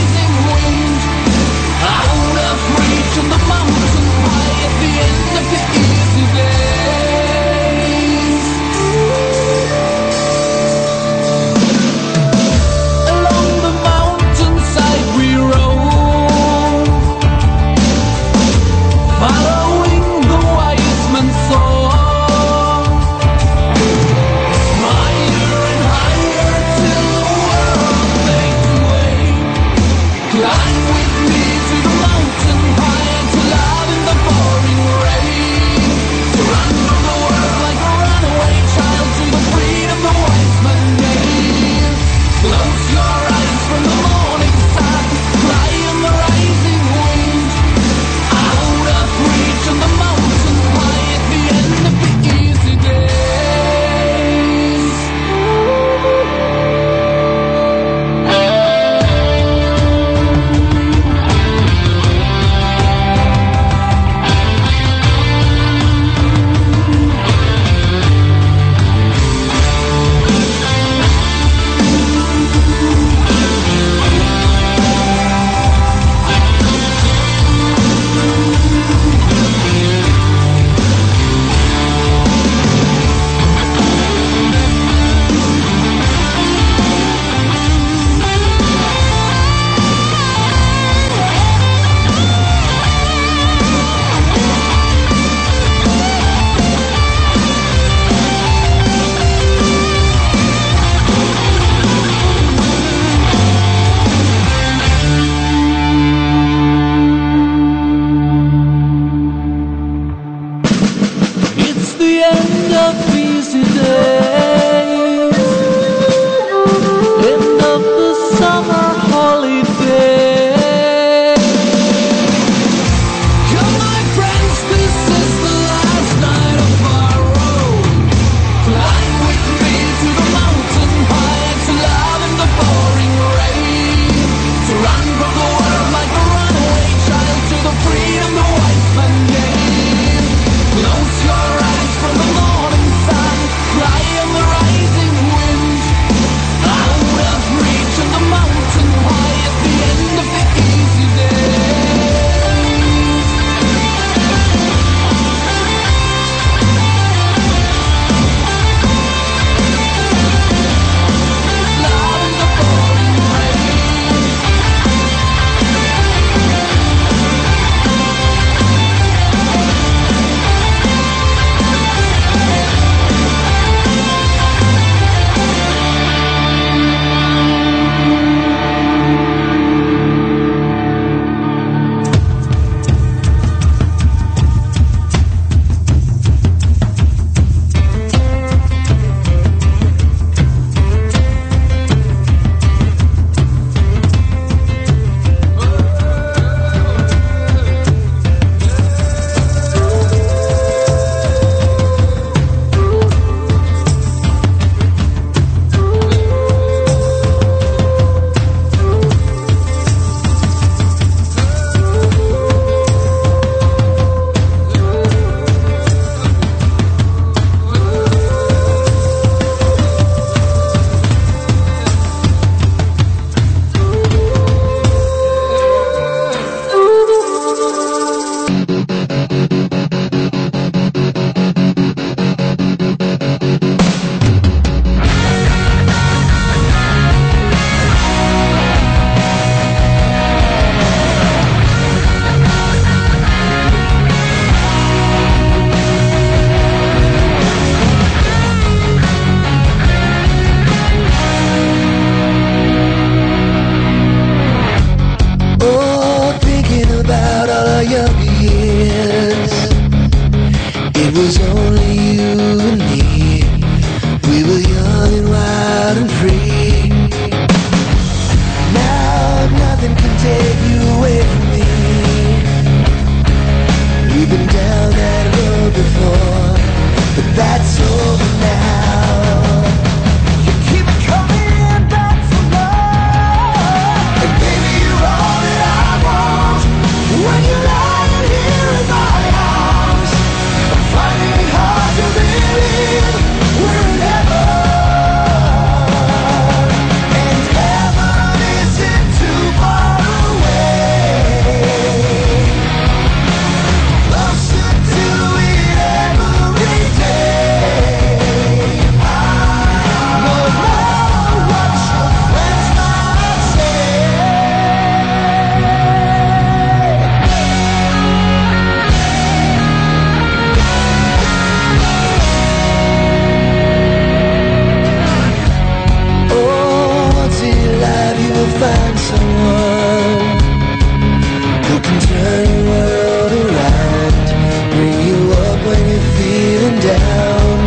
someone who can turn your world around, bring you up when you're feeling down.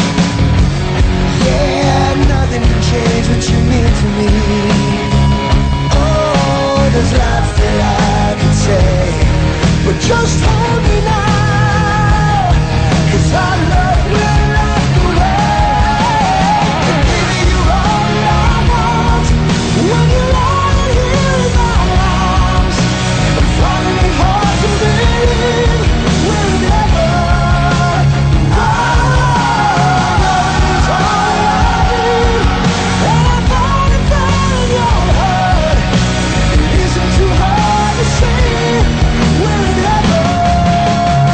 Yeah, nothing can change what you mean to me. Oh, there's lots that I could say, but just hold me now, 'cause our love will last away. And baby, you're all I want when you're lying here in my arms. I'm finding it hard to believe we'll never. Oh, love is all I need, and I found it there in your heart. It isn't too hard to see we'll never.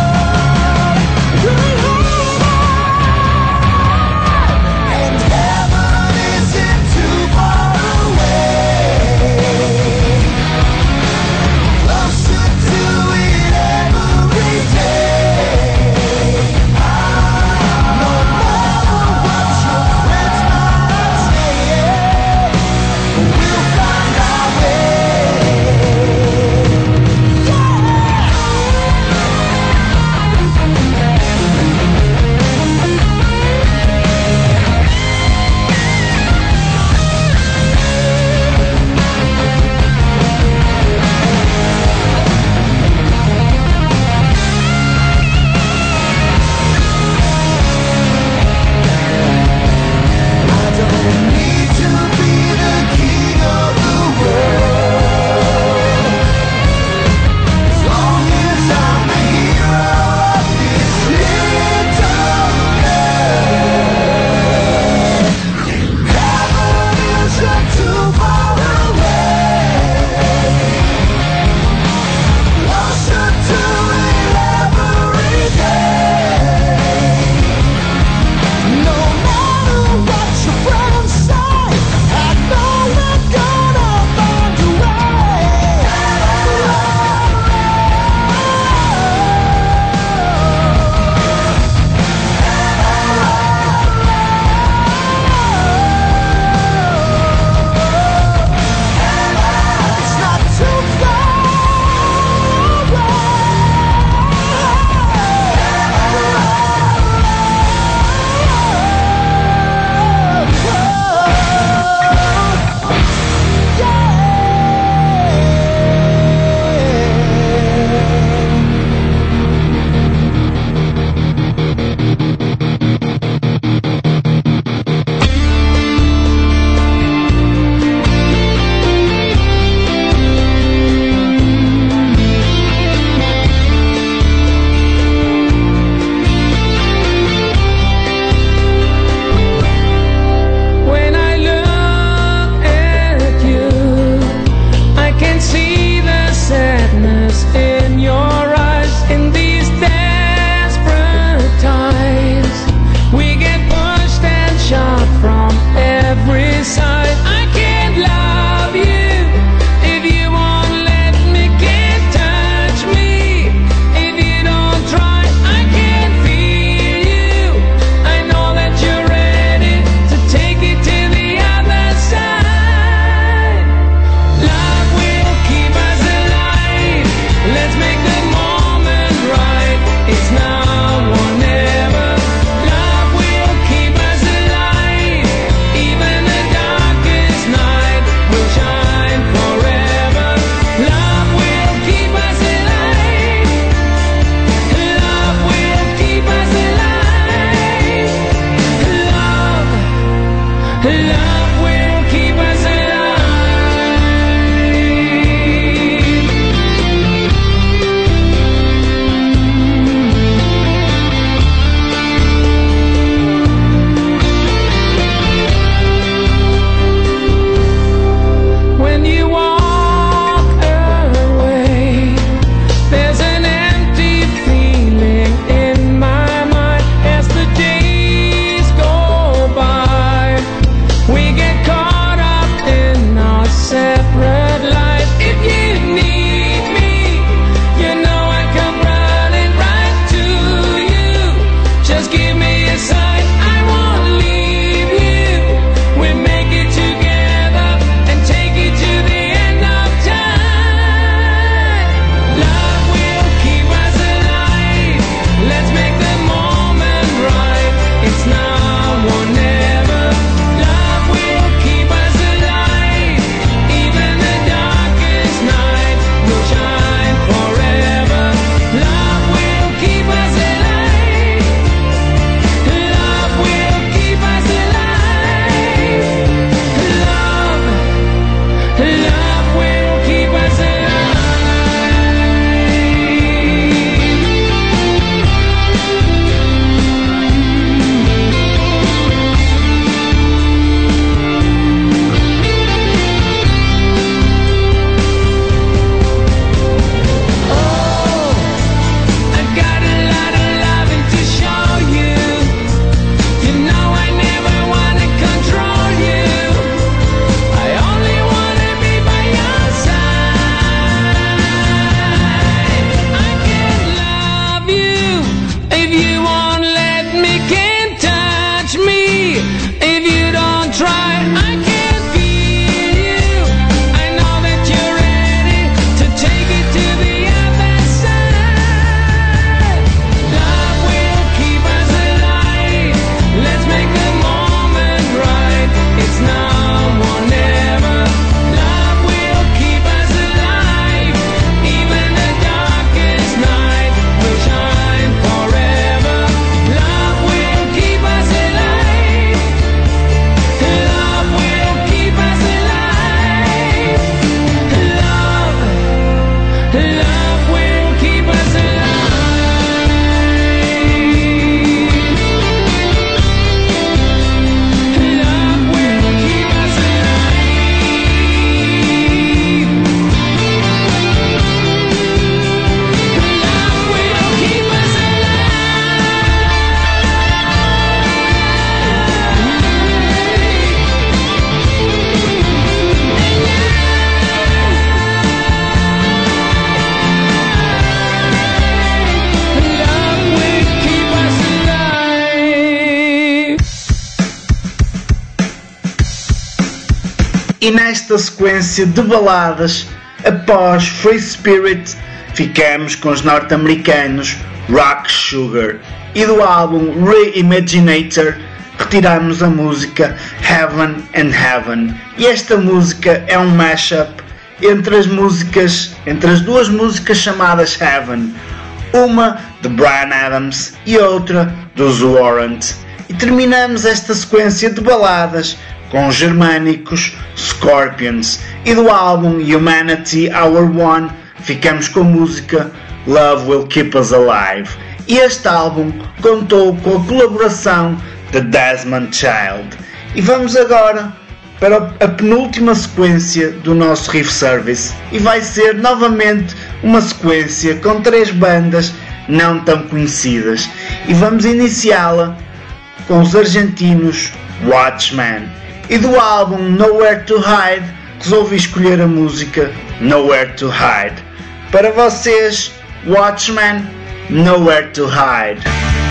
E nesta sequência de baladas, após Free Spirit, ficamos com os norte-americanos Rock Sugar, e do álbum Reimaginator retiramos a música Heaven and Heaven. E esta música é um mashup entre as músicas, entre as duas músicas chamadas Heaven, uma de Bryan Adams e outra dos Warrant. E terminamos esta sequência de baladas com os germânicos Scorpions, e do álbum Humanity Our One ficamos com a música Love Will Keep Us Alive. E este álbum contou com a colaboração de Desmond Child. E vamos agora para a penúltima sequência do nosso Riff Service, e vai ser novamente uma sequência com três bandas não tão conhecidas, e vamos iniciá-la com os argentinos Watchmen, e do álbum Nowhere to Hide resolvi escolher a música Nowhere to Hide. Para vocês, Watchmen, Nowhere to Hide.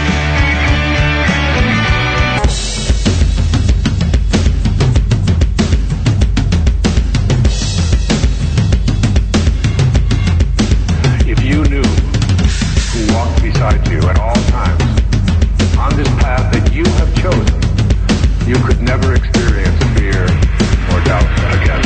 If you knew who walked beside you at all times on this path that you have chosen, you could never experience fear or doubt again.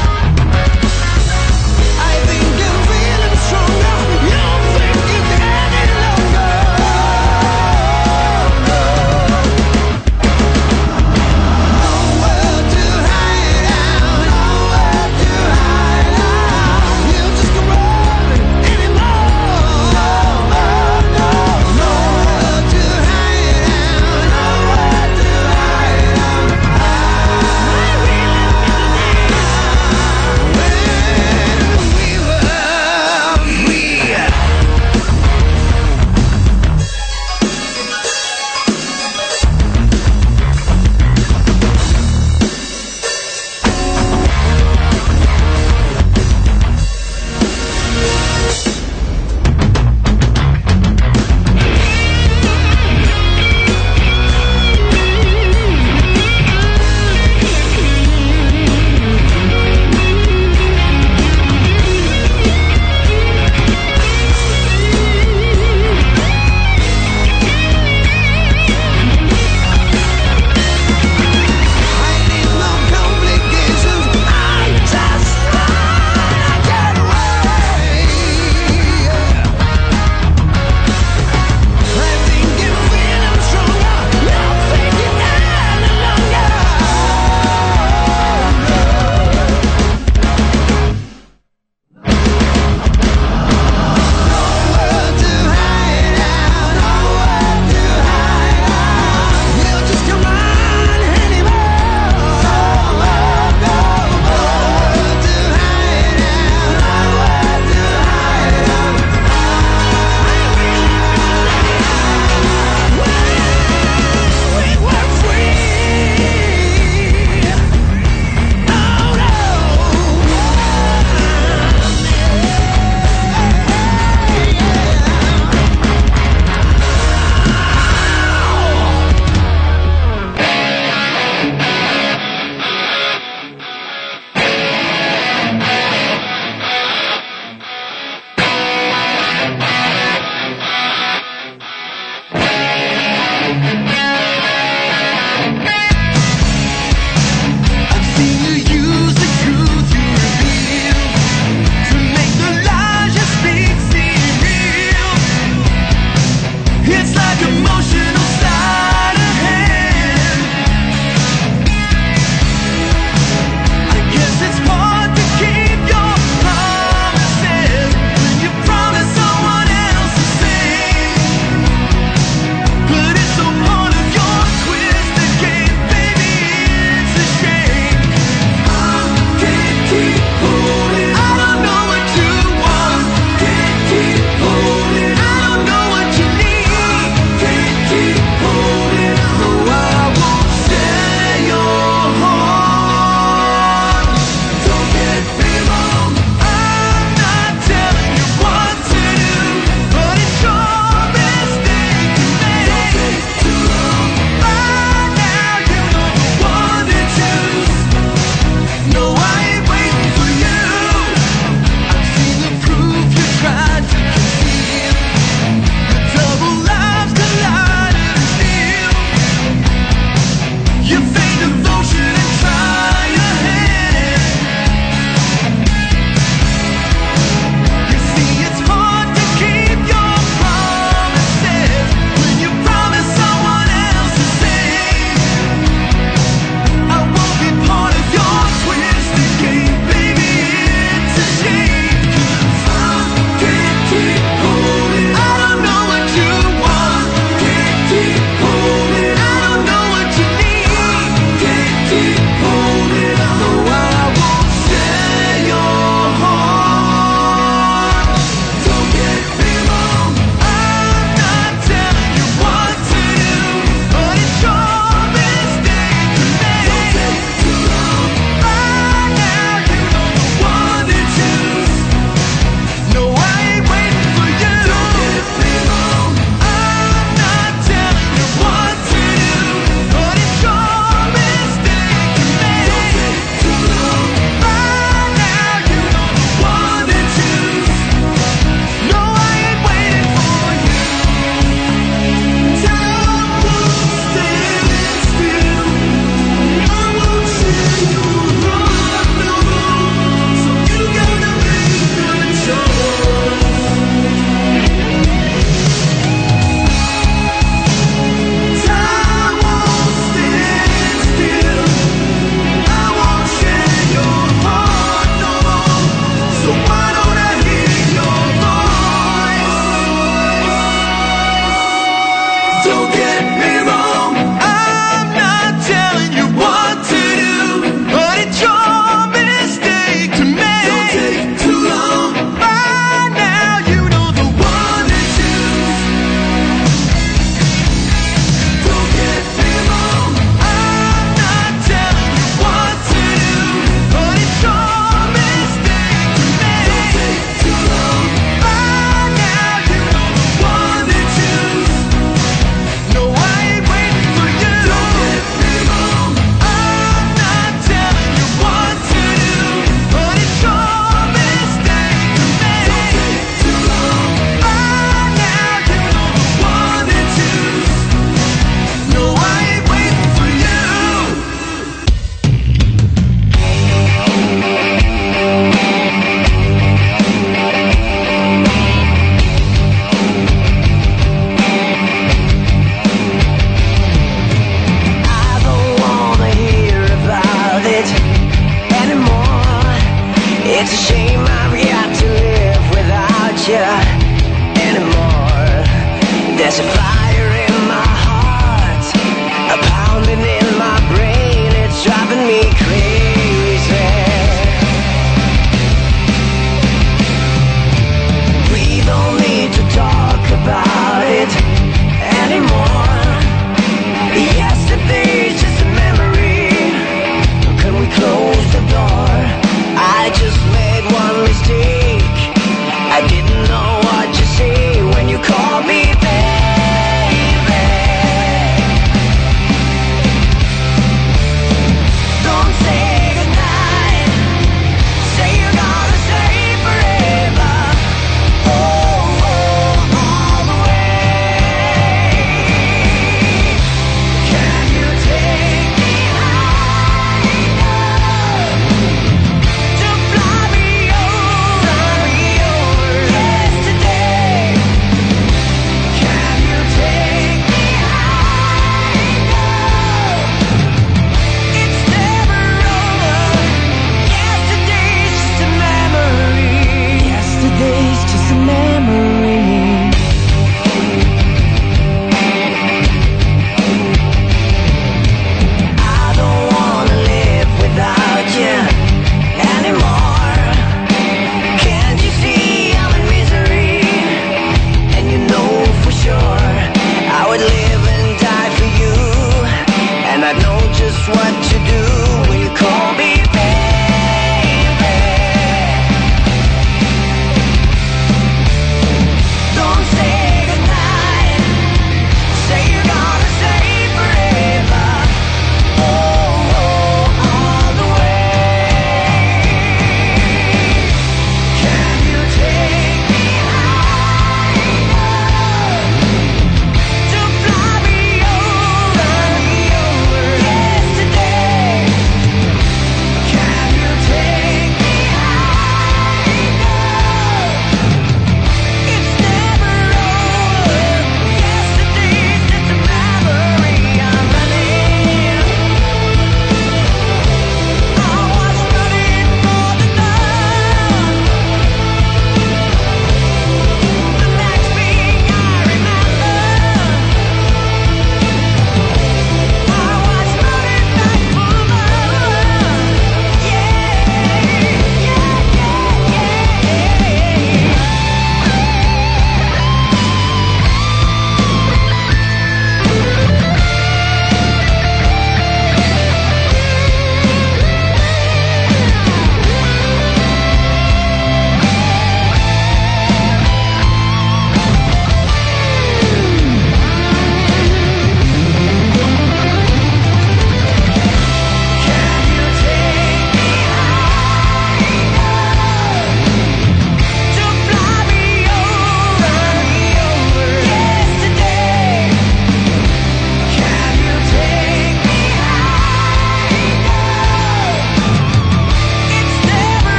Stronger, you think you can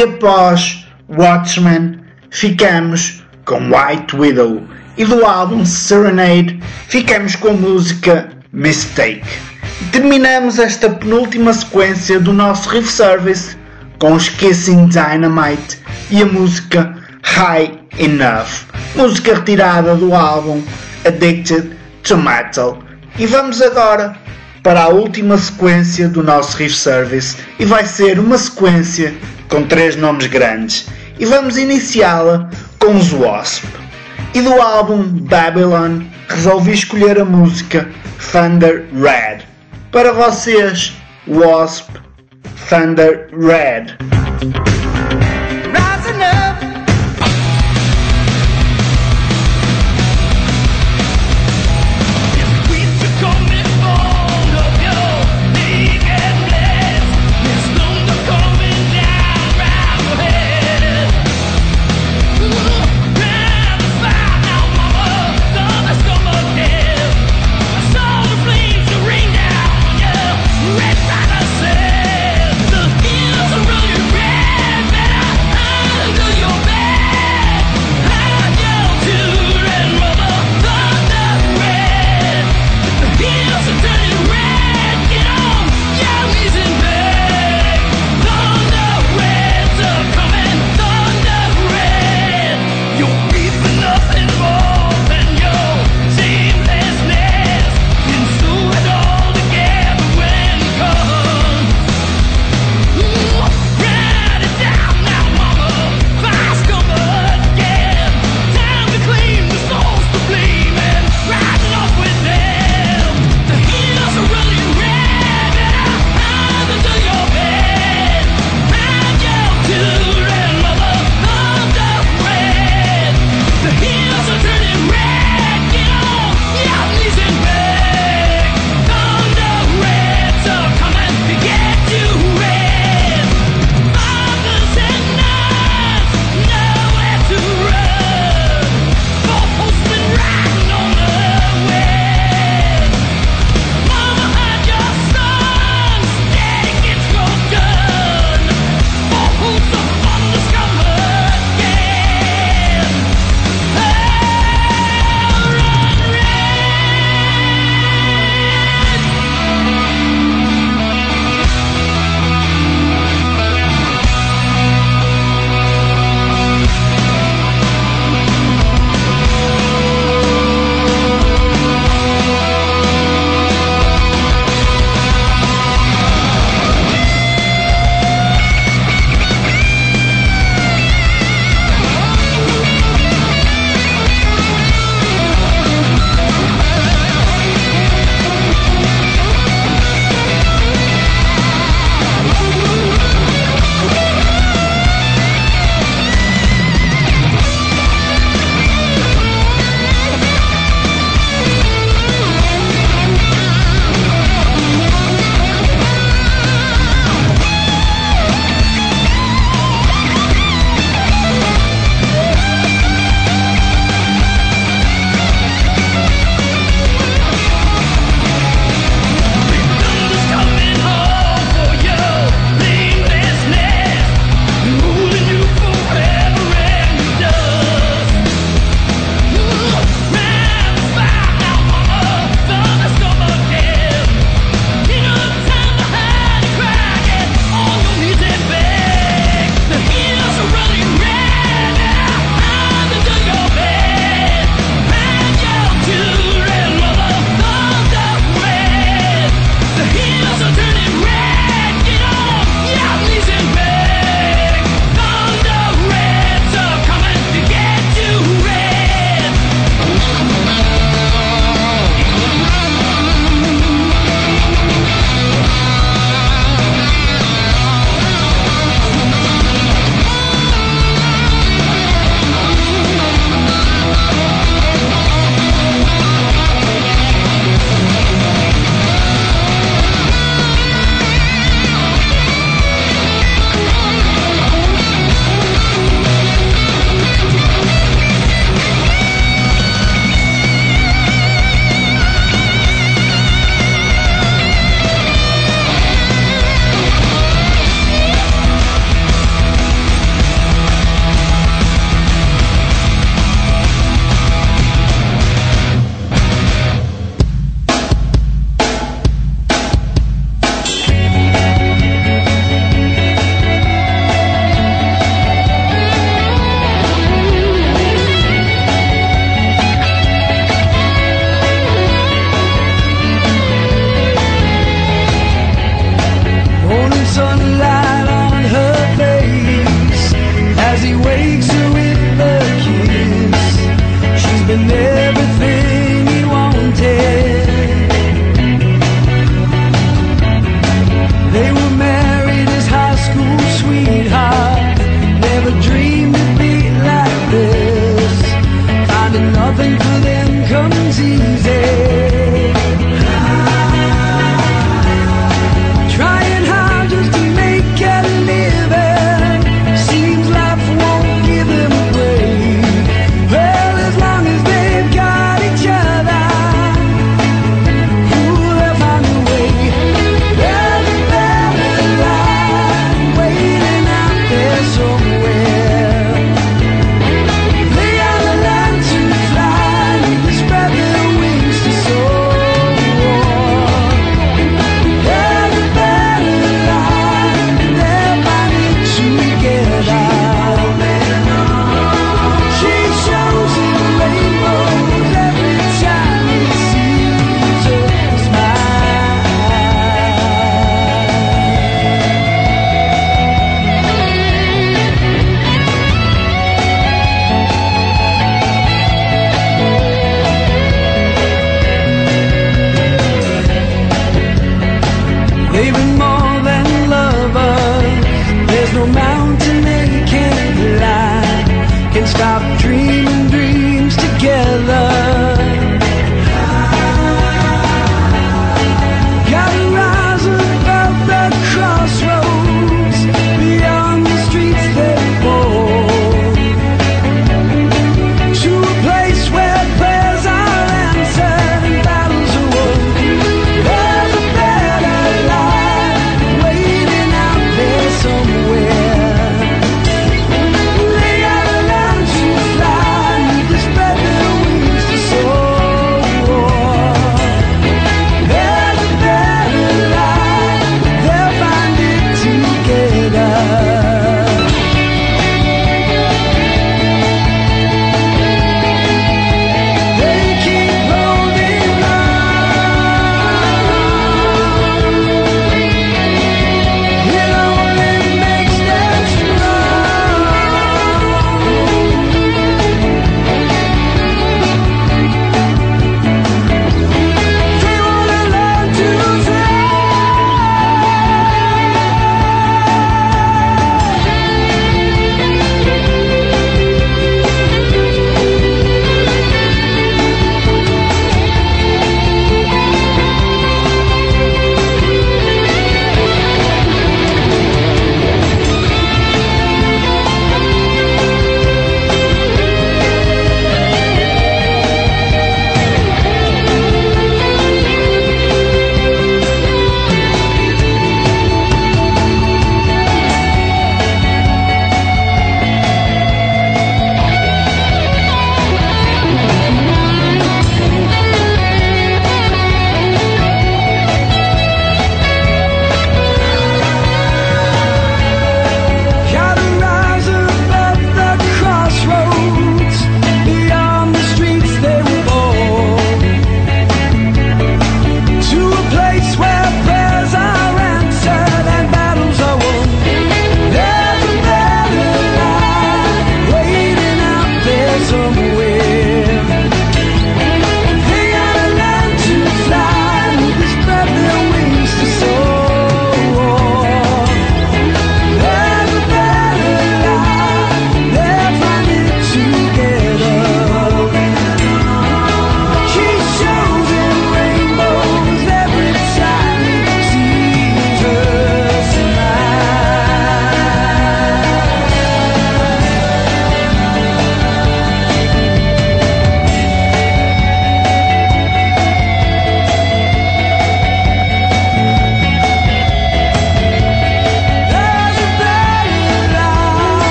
E após Watchmen, ficamos com White Widow. E do álbum Serenade, ficamos com a música Mistake. E terminamos esta penúltima sequência do nosso Riff Service com os Kissing Dynamite e a música High Enough, música retirada do álbum Addicted to Metal. E vamos agora para a última sequência do nosso Riff Service, e vai ser uma sequência com três nomes grandes, e vamos iniciá-la com os Wasp. E do álbum Babylon resolvi escolher a música Thunder Red. Para vocês, Wasp, Thunder Red. Rising up, we took on this bone of your big and blessed. There's thunder coming down round your head. Round the fire now, mama, thunder's come again. I saw the flames that rain down on you. Red Rider said, the hills are really red.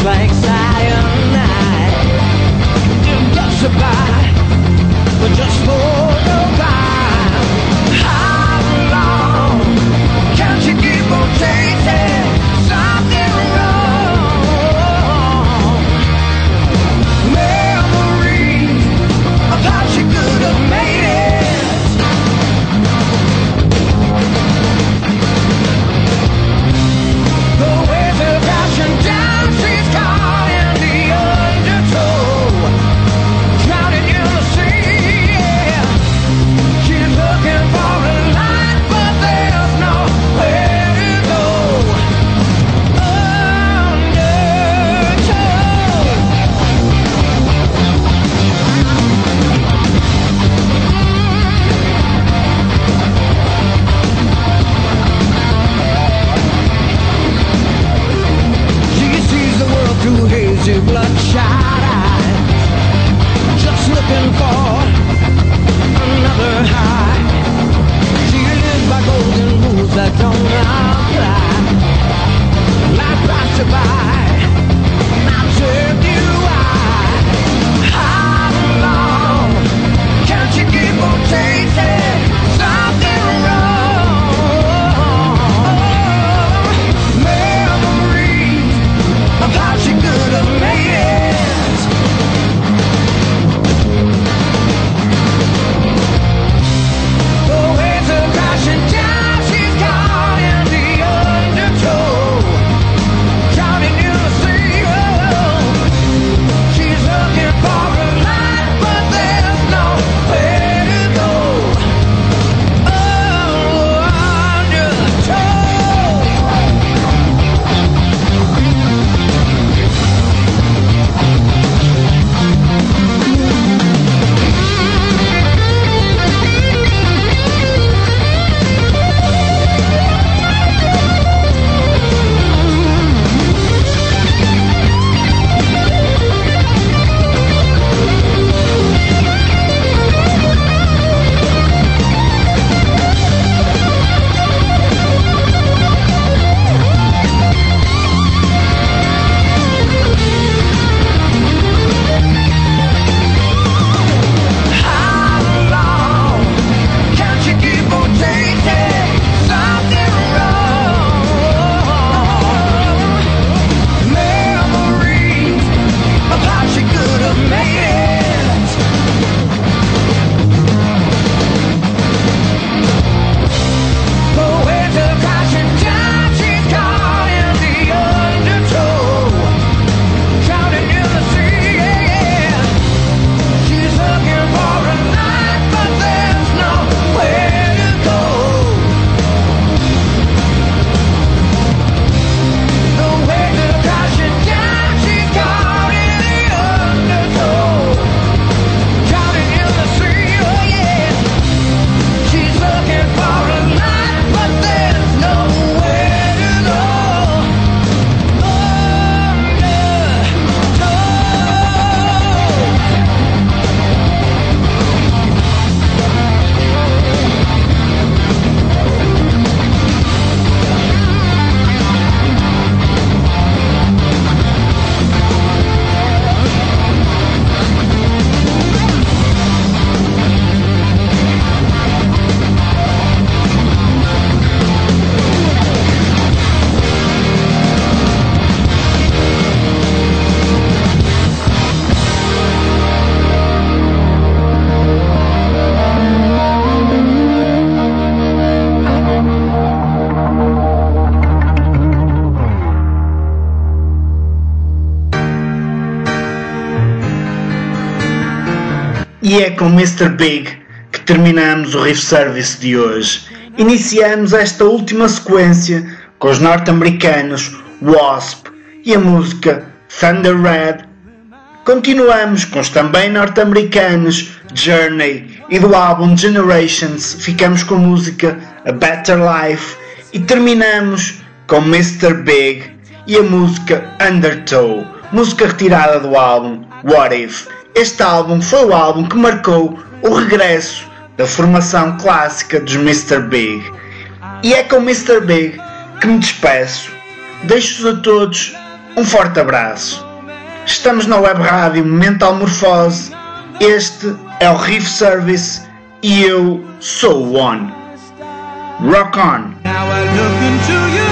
like cyanide. It gets you by, but just for a while. How long can't you keep on chasing something wrong? Memories of how she could have made it. The waves are crashing down, she's caught in the undertow, drowning in the sea, yeah. She's looking for a light, but there's nowhere to go. She sees the world through hazy, bloodshot eyes, just looking for another high. She lives by golden rules that don't apply. Life passed her by, now serve you wide. How long can't you keep on chasing something wrong? Memories of how she could have made it. The waves are crashing down, she's caught in the undertow, drowning in the sea. Oh, she's looking for a light, but there's nowhere to go. Oh, undertow. How long can't you keep on chasing something wrong? Memories of how she could have made it. The waves are crashing down, she's caught in the undertow, drowning in the sea, yeah. She's looking for a light, but there's nowhere to go. The waves are crashing down, she's caught in the undertow, drowning in the sea, oh yeah. She's looking for a light, but there's nowhere to go. Undertow. E é com mister Big que terminamos o Riff Service de hoje. Iniciamos esta última sequência com os norte-americanos Wasp e a música Thunder Red. Continuamos com os também norte-americanos Journey e do álbum Generations ficamos com a música A Better Life e terminamos com mister Big e a música Undertow, música retirada do álbum What If. Este álbum foi o álbum que marcou o regresso da formação clássica dos mister Big. E é com mister Big que me despeço. Deixo-vos a todos um forte abraço. Estamos na web rádio Mental Morfose. Este é o Riff Service e eu sou o One. Rock on! Now I look into you.